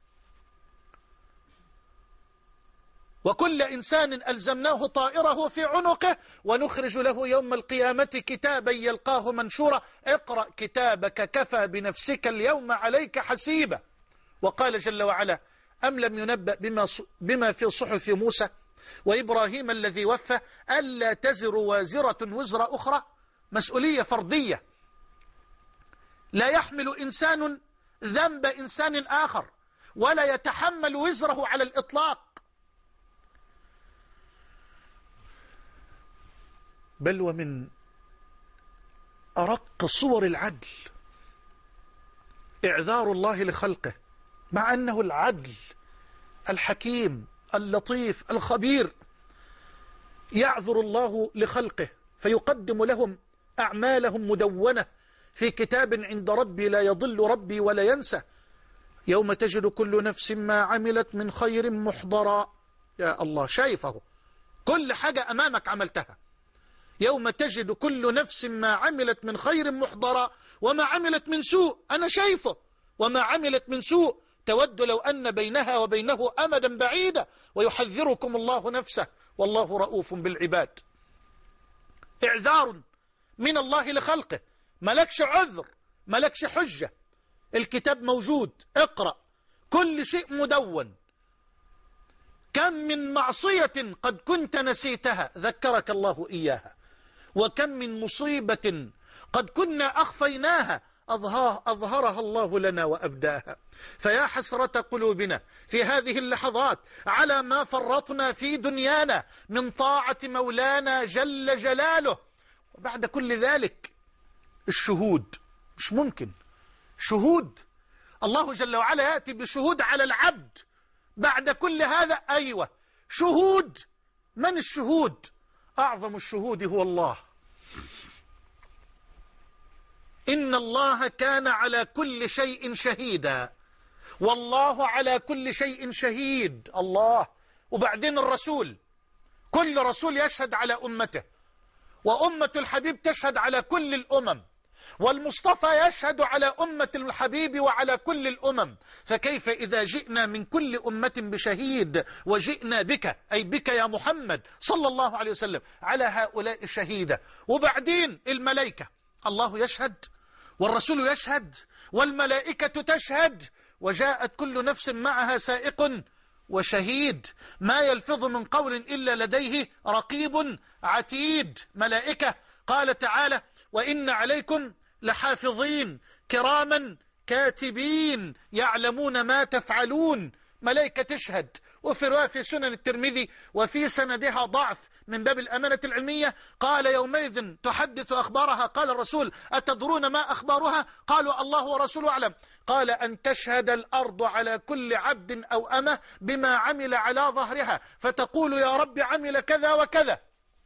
وكل إنسان ألزمناه طائره في عنقه ونخرج له يوم القيامة كتابا يلقاه منشورا اقرأ كتابك كفى بنفسك اليوم عليك حسيبا. وقال جل وعلا أم لم ينبأ بما, بما في صحف موسى وإبراهيم الذي وفى ألا تزر وازرة وزر أخرى. مسؤولية فردية، لا يحمل إنسان ذنب إنسان آخر ولا يتحمل وزره على الإطلاق. بل ومن أرق صور العدل إعذار الله لخلقه، مع أنه العدل الحكيم اللطيف الخبير. يعذر الله لخلقه فيقدم لهم أعمالهم مدونة في كتاب عند ربي لا يضل ربي ولا ينسى. يوم تجد كل نفس ما عملت من خير محضرا. يا الله، شايفه كل حاجة أمامك عملتها. يوم تجد كل نفس ما عملت من خير محضرا وما عملت من سوء أنا شايفه، وما عملت من سوء تود لو أن بينها وبينه أمدا بعيدا ويحذركم الله نفسه والله رؤوف بالعباد. إعذار من الله لخلقه، ملكش عذر ملكش حجة. الكتاب موجود، اقرأ، كل شيء مدون. كم من معصية قد كنت نسيتها ذكرك الله إياها، وكم من مصيبة قد كنا أخفيناها أظهر أظهرها الله لنا وأبداها. فيا حسرة قلوبنا في هذه اللحظات على ما فرطنا في دنيانا من طاعة مولانا جل جلاله. وبعد كل ذلك الشهود، مش ممكن شهود الله جل وعلا يأتي بشهود على العبد بعد كل هذا. أيوة شهود. من الشهود؟ أعظم الشهود هو الله. إن الله كان على كل شيء شهيدا، والله على كل شيء شهيد. الله. وبعدين الرسول، كل رسول يشهد على أمته، وأمة الحبيب تشهد على كل الأمم، والمصطفى يشهد على أمة الحبيب وعلى كل الأمم. فكيف إذا جئنا من كل أمة بشهيد وجئنا بك، أي بك يا محمد صلى الله عليه وسلم، على هؤلاء شهيدا. وبعدين الملائكة، الله يشهد والرسول يشهد والملائكة تشهد، وجاءت كل نفس معها سائق وشهيد، ما يلفظ من قول إلا لديه رقيب عتيد. ملائكة. قال تعالى: وإن عليكم لحافظين كراما كاتبين يعلمون ما تفعلون. ملائكة تشهد. وفي رواية في سنن الترمذي وفي سندها ضعف من باب الأمانة العلمية، قال: يومئذ تحدث أخبارها. قال الرسول: أتدرون ما أخبارها؟ قالوا: الله ورسوله أعلم. قال: أن تشهد الأرض على كل عبد أو أمة بما عمل على ظهرها، فتقول: يا رب عمل كذا وكذا.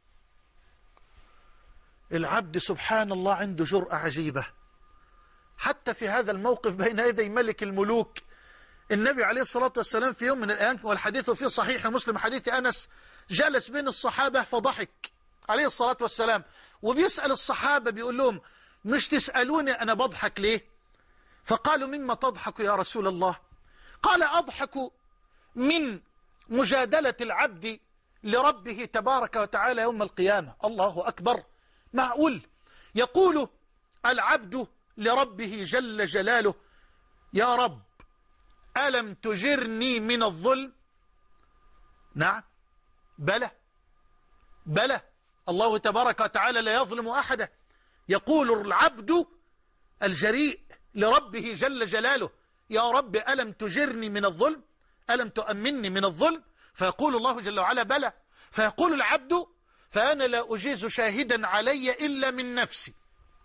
العبد سبحان الله عنده جرأة عجيبة حتى في هذا الموقف بين يدي ملك الملوك. النبي عليه الصلاة والسلام في يوم من الأيام، والحديث في صحيح مسلم حديث أنس، جلس بين الصحابة فضحك عليه الصلاة والسلام، وبيسأل الصحابة بيقول لهم: مش تسألوني أنا بضحك ليه؟ فقالوا: مما تضحك يا رسول الله؟ قال: أضحك من مجادلة العبد لربه تبارك وتعالى يوم القيامة. الله أكبر. معقول يقول العبد لربه جل جلاله: يا رب ألم تجرني من الظلم؟ نعم، بلى بلى، الله تبارك وتعالى لا يظلم أحدا. يقول العبد الجريء لربه جل جلاله: يا رب ألم تجرني من الظلم؟ ألم تؤمني من الظلم؟ فيقول الله جل وعلا: بلى. فيقول العبد: فأنا لا أجيز شاهدا علي إلا من نفسي.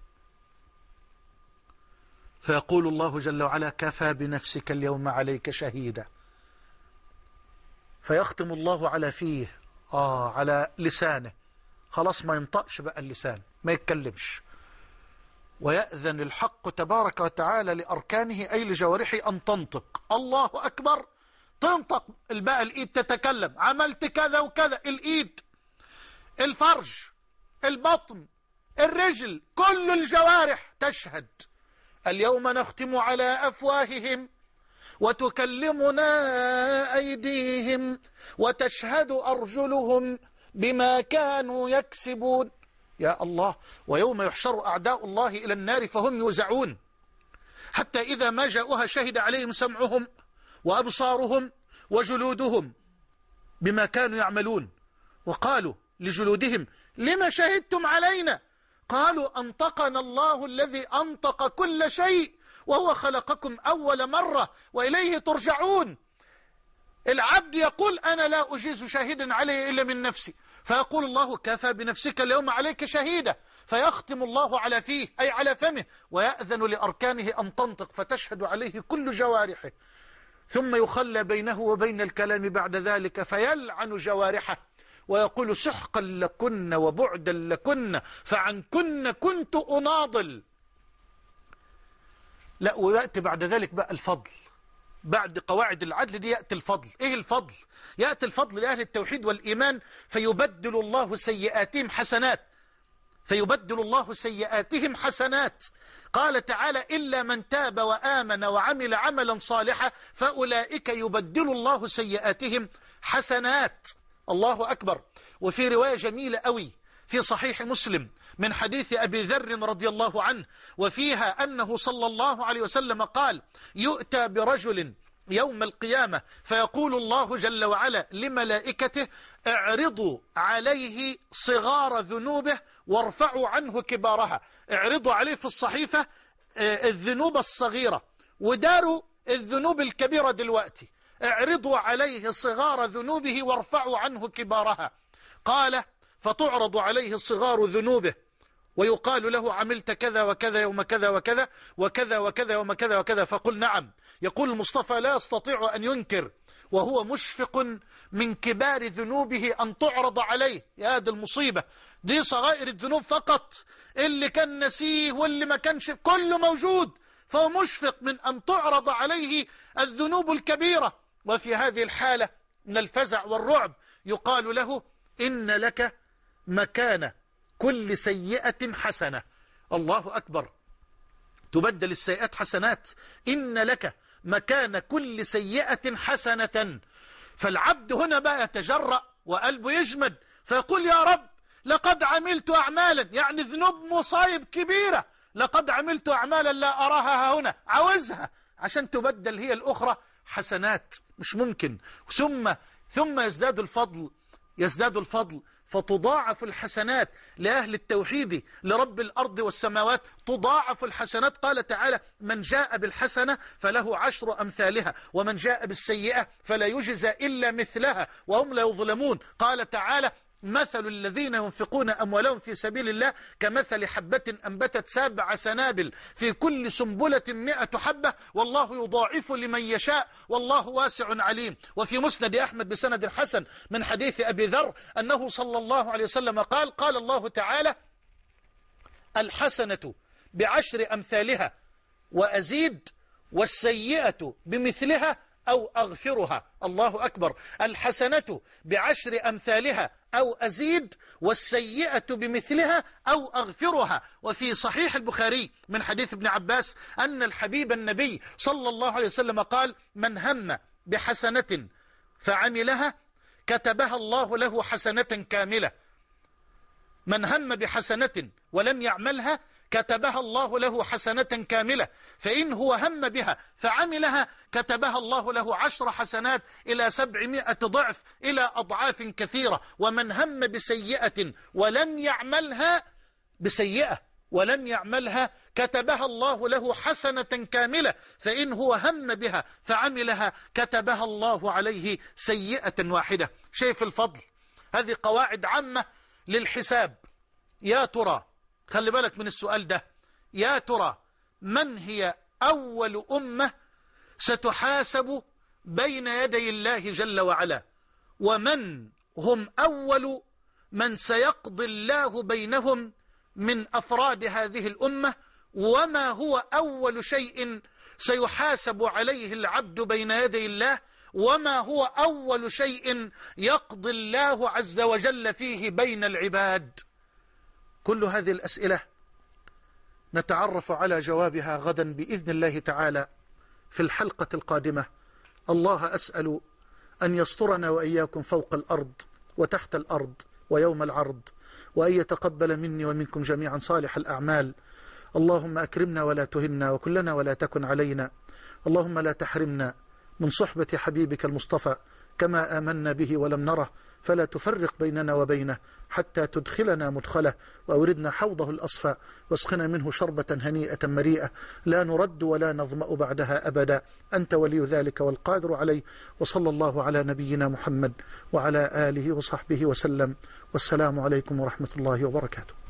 فيقول الله جل وعلا: كفى بنفسك اليوم عليك شهيدا. فيختم الله على فيه، آه على لسانه، خلاص ما ينطقش بقى اللسان، ما يتكلمش. ويأذن الحق تبارك وتعالى لأركانه أي لجوارحه أن تنطق. الله أكبر. تنطق بقى الإيد تتكلم: عملت كذا وكذا. الإيد، الفرج، البطن، الرجل، كل الجوارح تشهد. اليوم نختم على أفواههم وتكلمنا أيديهم وتشهد أرجلهم بما كانوا يكسبون. يا الله. ويوم يحشر أعداء الله إلى النار فهم يوزعون، حتى إذا ما جاءوها شهد عليهم سمعهم وأبصارهم وجلودهم بما كانوا يعملون. وقالوا لجلودهم: لما شهدتم علينا؟ قالوا: أنطقنا الله الذي أنطق كل شيء وهو خلقكم أول مرة وإليه ترجعون. العبد يقول: أنا لا أجيز شاهدا علي إلا من نفسي. فيقول الله: كفى بنفسك اليوم عليك شهيدا. فيختم الله على فيه أي على فمه، ويأذن لأركانه أن تنطق، فتشهد عليه كل جوارحه. ثم يخلى بينه وبين الكلام بعد ذلك، فيلعن جوارحه ويقول: سحقا لكن وبعدا لكن فعنكن كنت أناضل. لا، ويأتي بعد ذلك بقى الفضل. بعد قواعد العدل دي يأتي الفضل. إيه الفضل؟ يأتي الفضل لأهل التوحيد والإيمان، فيبدل الله سيئاتهم حسنات، فيبدل الله سيئاتهم حسنات. قال تعالى: إلا من تاب وآمن وعمل عملا صالحا فأولئك يبدل الله سيئاتهم حسنات. الله أكبر. وفي رواية جميلة أوي في صحيح مسلم من حديث أبي ذر رضي الله عنه، وفيها أنه صلى الله عليه وسلم قال: يؤتى برجل يوم القيامة فيقول الله جل وعلا لملائكته: اعرضوا عليه صغار ذنوبه وارفعوا عنه كبارها. اعرضوا عليه في الصحيفة الذنوب الصغيرة وداروا الذنوب الكبيرة دلوقتي، اعرضوا عليه صغار ذنوبه وارفعوا عنه كبارها. قال فتعرض عليه صغار ذنوبه ويقال له عملت كذا وكذا يوم كذا وكذا وكذا وكذا يوم كذا وكذا، فقل نعم. يقول المصطفى لا يستطيع أن ينكر وهو مشفق من كبار ذنوبه أن تعرض عليه. يا هذه المصيبة، دي صغائر الذنوب فقط، اللي كان نسيه واللي ما كانش كله موجود، فهو مشفق من أن تعرض عليه الذنوب الكبيرة. وفي هذه الحالة من الفزع والرعب يقال له إن لك مكان كل سيئة حسنة. الله أكبر، تبدل السيئات حسنات. إن لك مكان كل سيئة حسنة. فالعبد هنا بقى يتجرأ وقلبه يجمد فيقول يا رب لقد عملت أعمالا، يعني ذنوب مصايب كبيرة، لقد عملت أعمالا لا أراها هنا، عاوزها عشان تبدل هي الأخرى حسنات. مش ممكن. ثم ثم يزداد الفضل، يزداد الفضل فتضاعف الحسنات لأهل التوحيد لرب الأرض والسماوات، تضاعف الحسنات. قال تعالى من جاء بالحسنة فله عشر أمثالها ومن جاء بالسيئة فلا يجزى إلا مثلها وهم لا يظلمون. قال تعالى مثل الذين ينفقون أموالهم في سبيل الله كمثل حبة أنبتت سبع سنابل في كل سنبلة مئة حبة والله يضاعف لمن يشاء والله واسع عليم. وفي مسند أحمد بسند حسن من حديث أبي ذر أنه صلى الله عليه وسلم قال قال الله تعالى الحسنة بعشر أمثالها وأزيد والسيئة بمثلها أو أغفرها. الله أكبر. الحسنة بعشر أمثالها أو أزيد والسيئة بمثلها أو أغفرها. وفي صحيح البخاري من حديث ابن عباس أن الحبيب النبي صلى الله عليه وسلم قال من هم بحسنة فعملها كتبها الله له حسنة كاملة. من هم بحسنة ولم يعملها كتبها الله له حسنة كاملة، فإن هو هم بها فعملها كتبها الله له عشر حسنات إلى سبعمائة ضعف إلى أضعاف كثيرة. ومن هم بسيئة ولم يعملها بسيئة ولم يعملها كتبها الله له حسنة كاملة، فإن هو هم بها فعملها كتبها الله عليه سيئة واحدة. شايف الفضل؟ هذه قواعد عامة للحساب. يا ترى، خلي بالك من السؤال ده، يا ترى من هي أول أمة ستحاسب بين يدي الله جل وعلا، ومن هم أول من سيقضي الله بينهم من أفراد هذه الأمة، وما هو أول شيء سيحاسب عليه العبد بين يدي الله، وما هو أول شيء يقضي الله عز وجل فيه بين العباد. كل هذه الأسئلة نتعرف على جوابها غدا بإذن الله تعالى في الحلقة القادمة. الله أسأل أن يسترنا وإياكم فوق الأرض وتحت الأرض ويوم العرض، وأن يتقبل مني ومنكم جميعا صالح الأعمال. اللهم أكرمنا ولا تهنا وكلنا ولا تكن علينا. اللهم لا تحرمنا من صحبة حبيبك المصطفى كما آمنا به ولم نره، فلا تفرق بيننا وبينه حتى تدخلنا مدخله وأوردنا حوضه الأصفى واسقنا منه شربة هنيئة مريئة لا نرد ولا نظمأ بعدها أبدا. أنت ولي ذلك والقادر عليه. وصلى الله على نبينا محمد وعلى آله وصحبه وسلم، والسلام عليكم ورحمة الله وبركاته.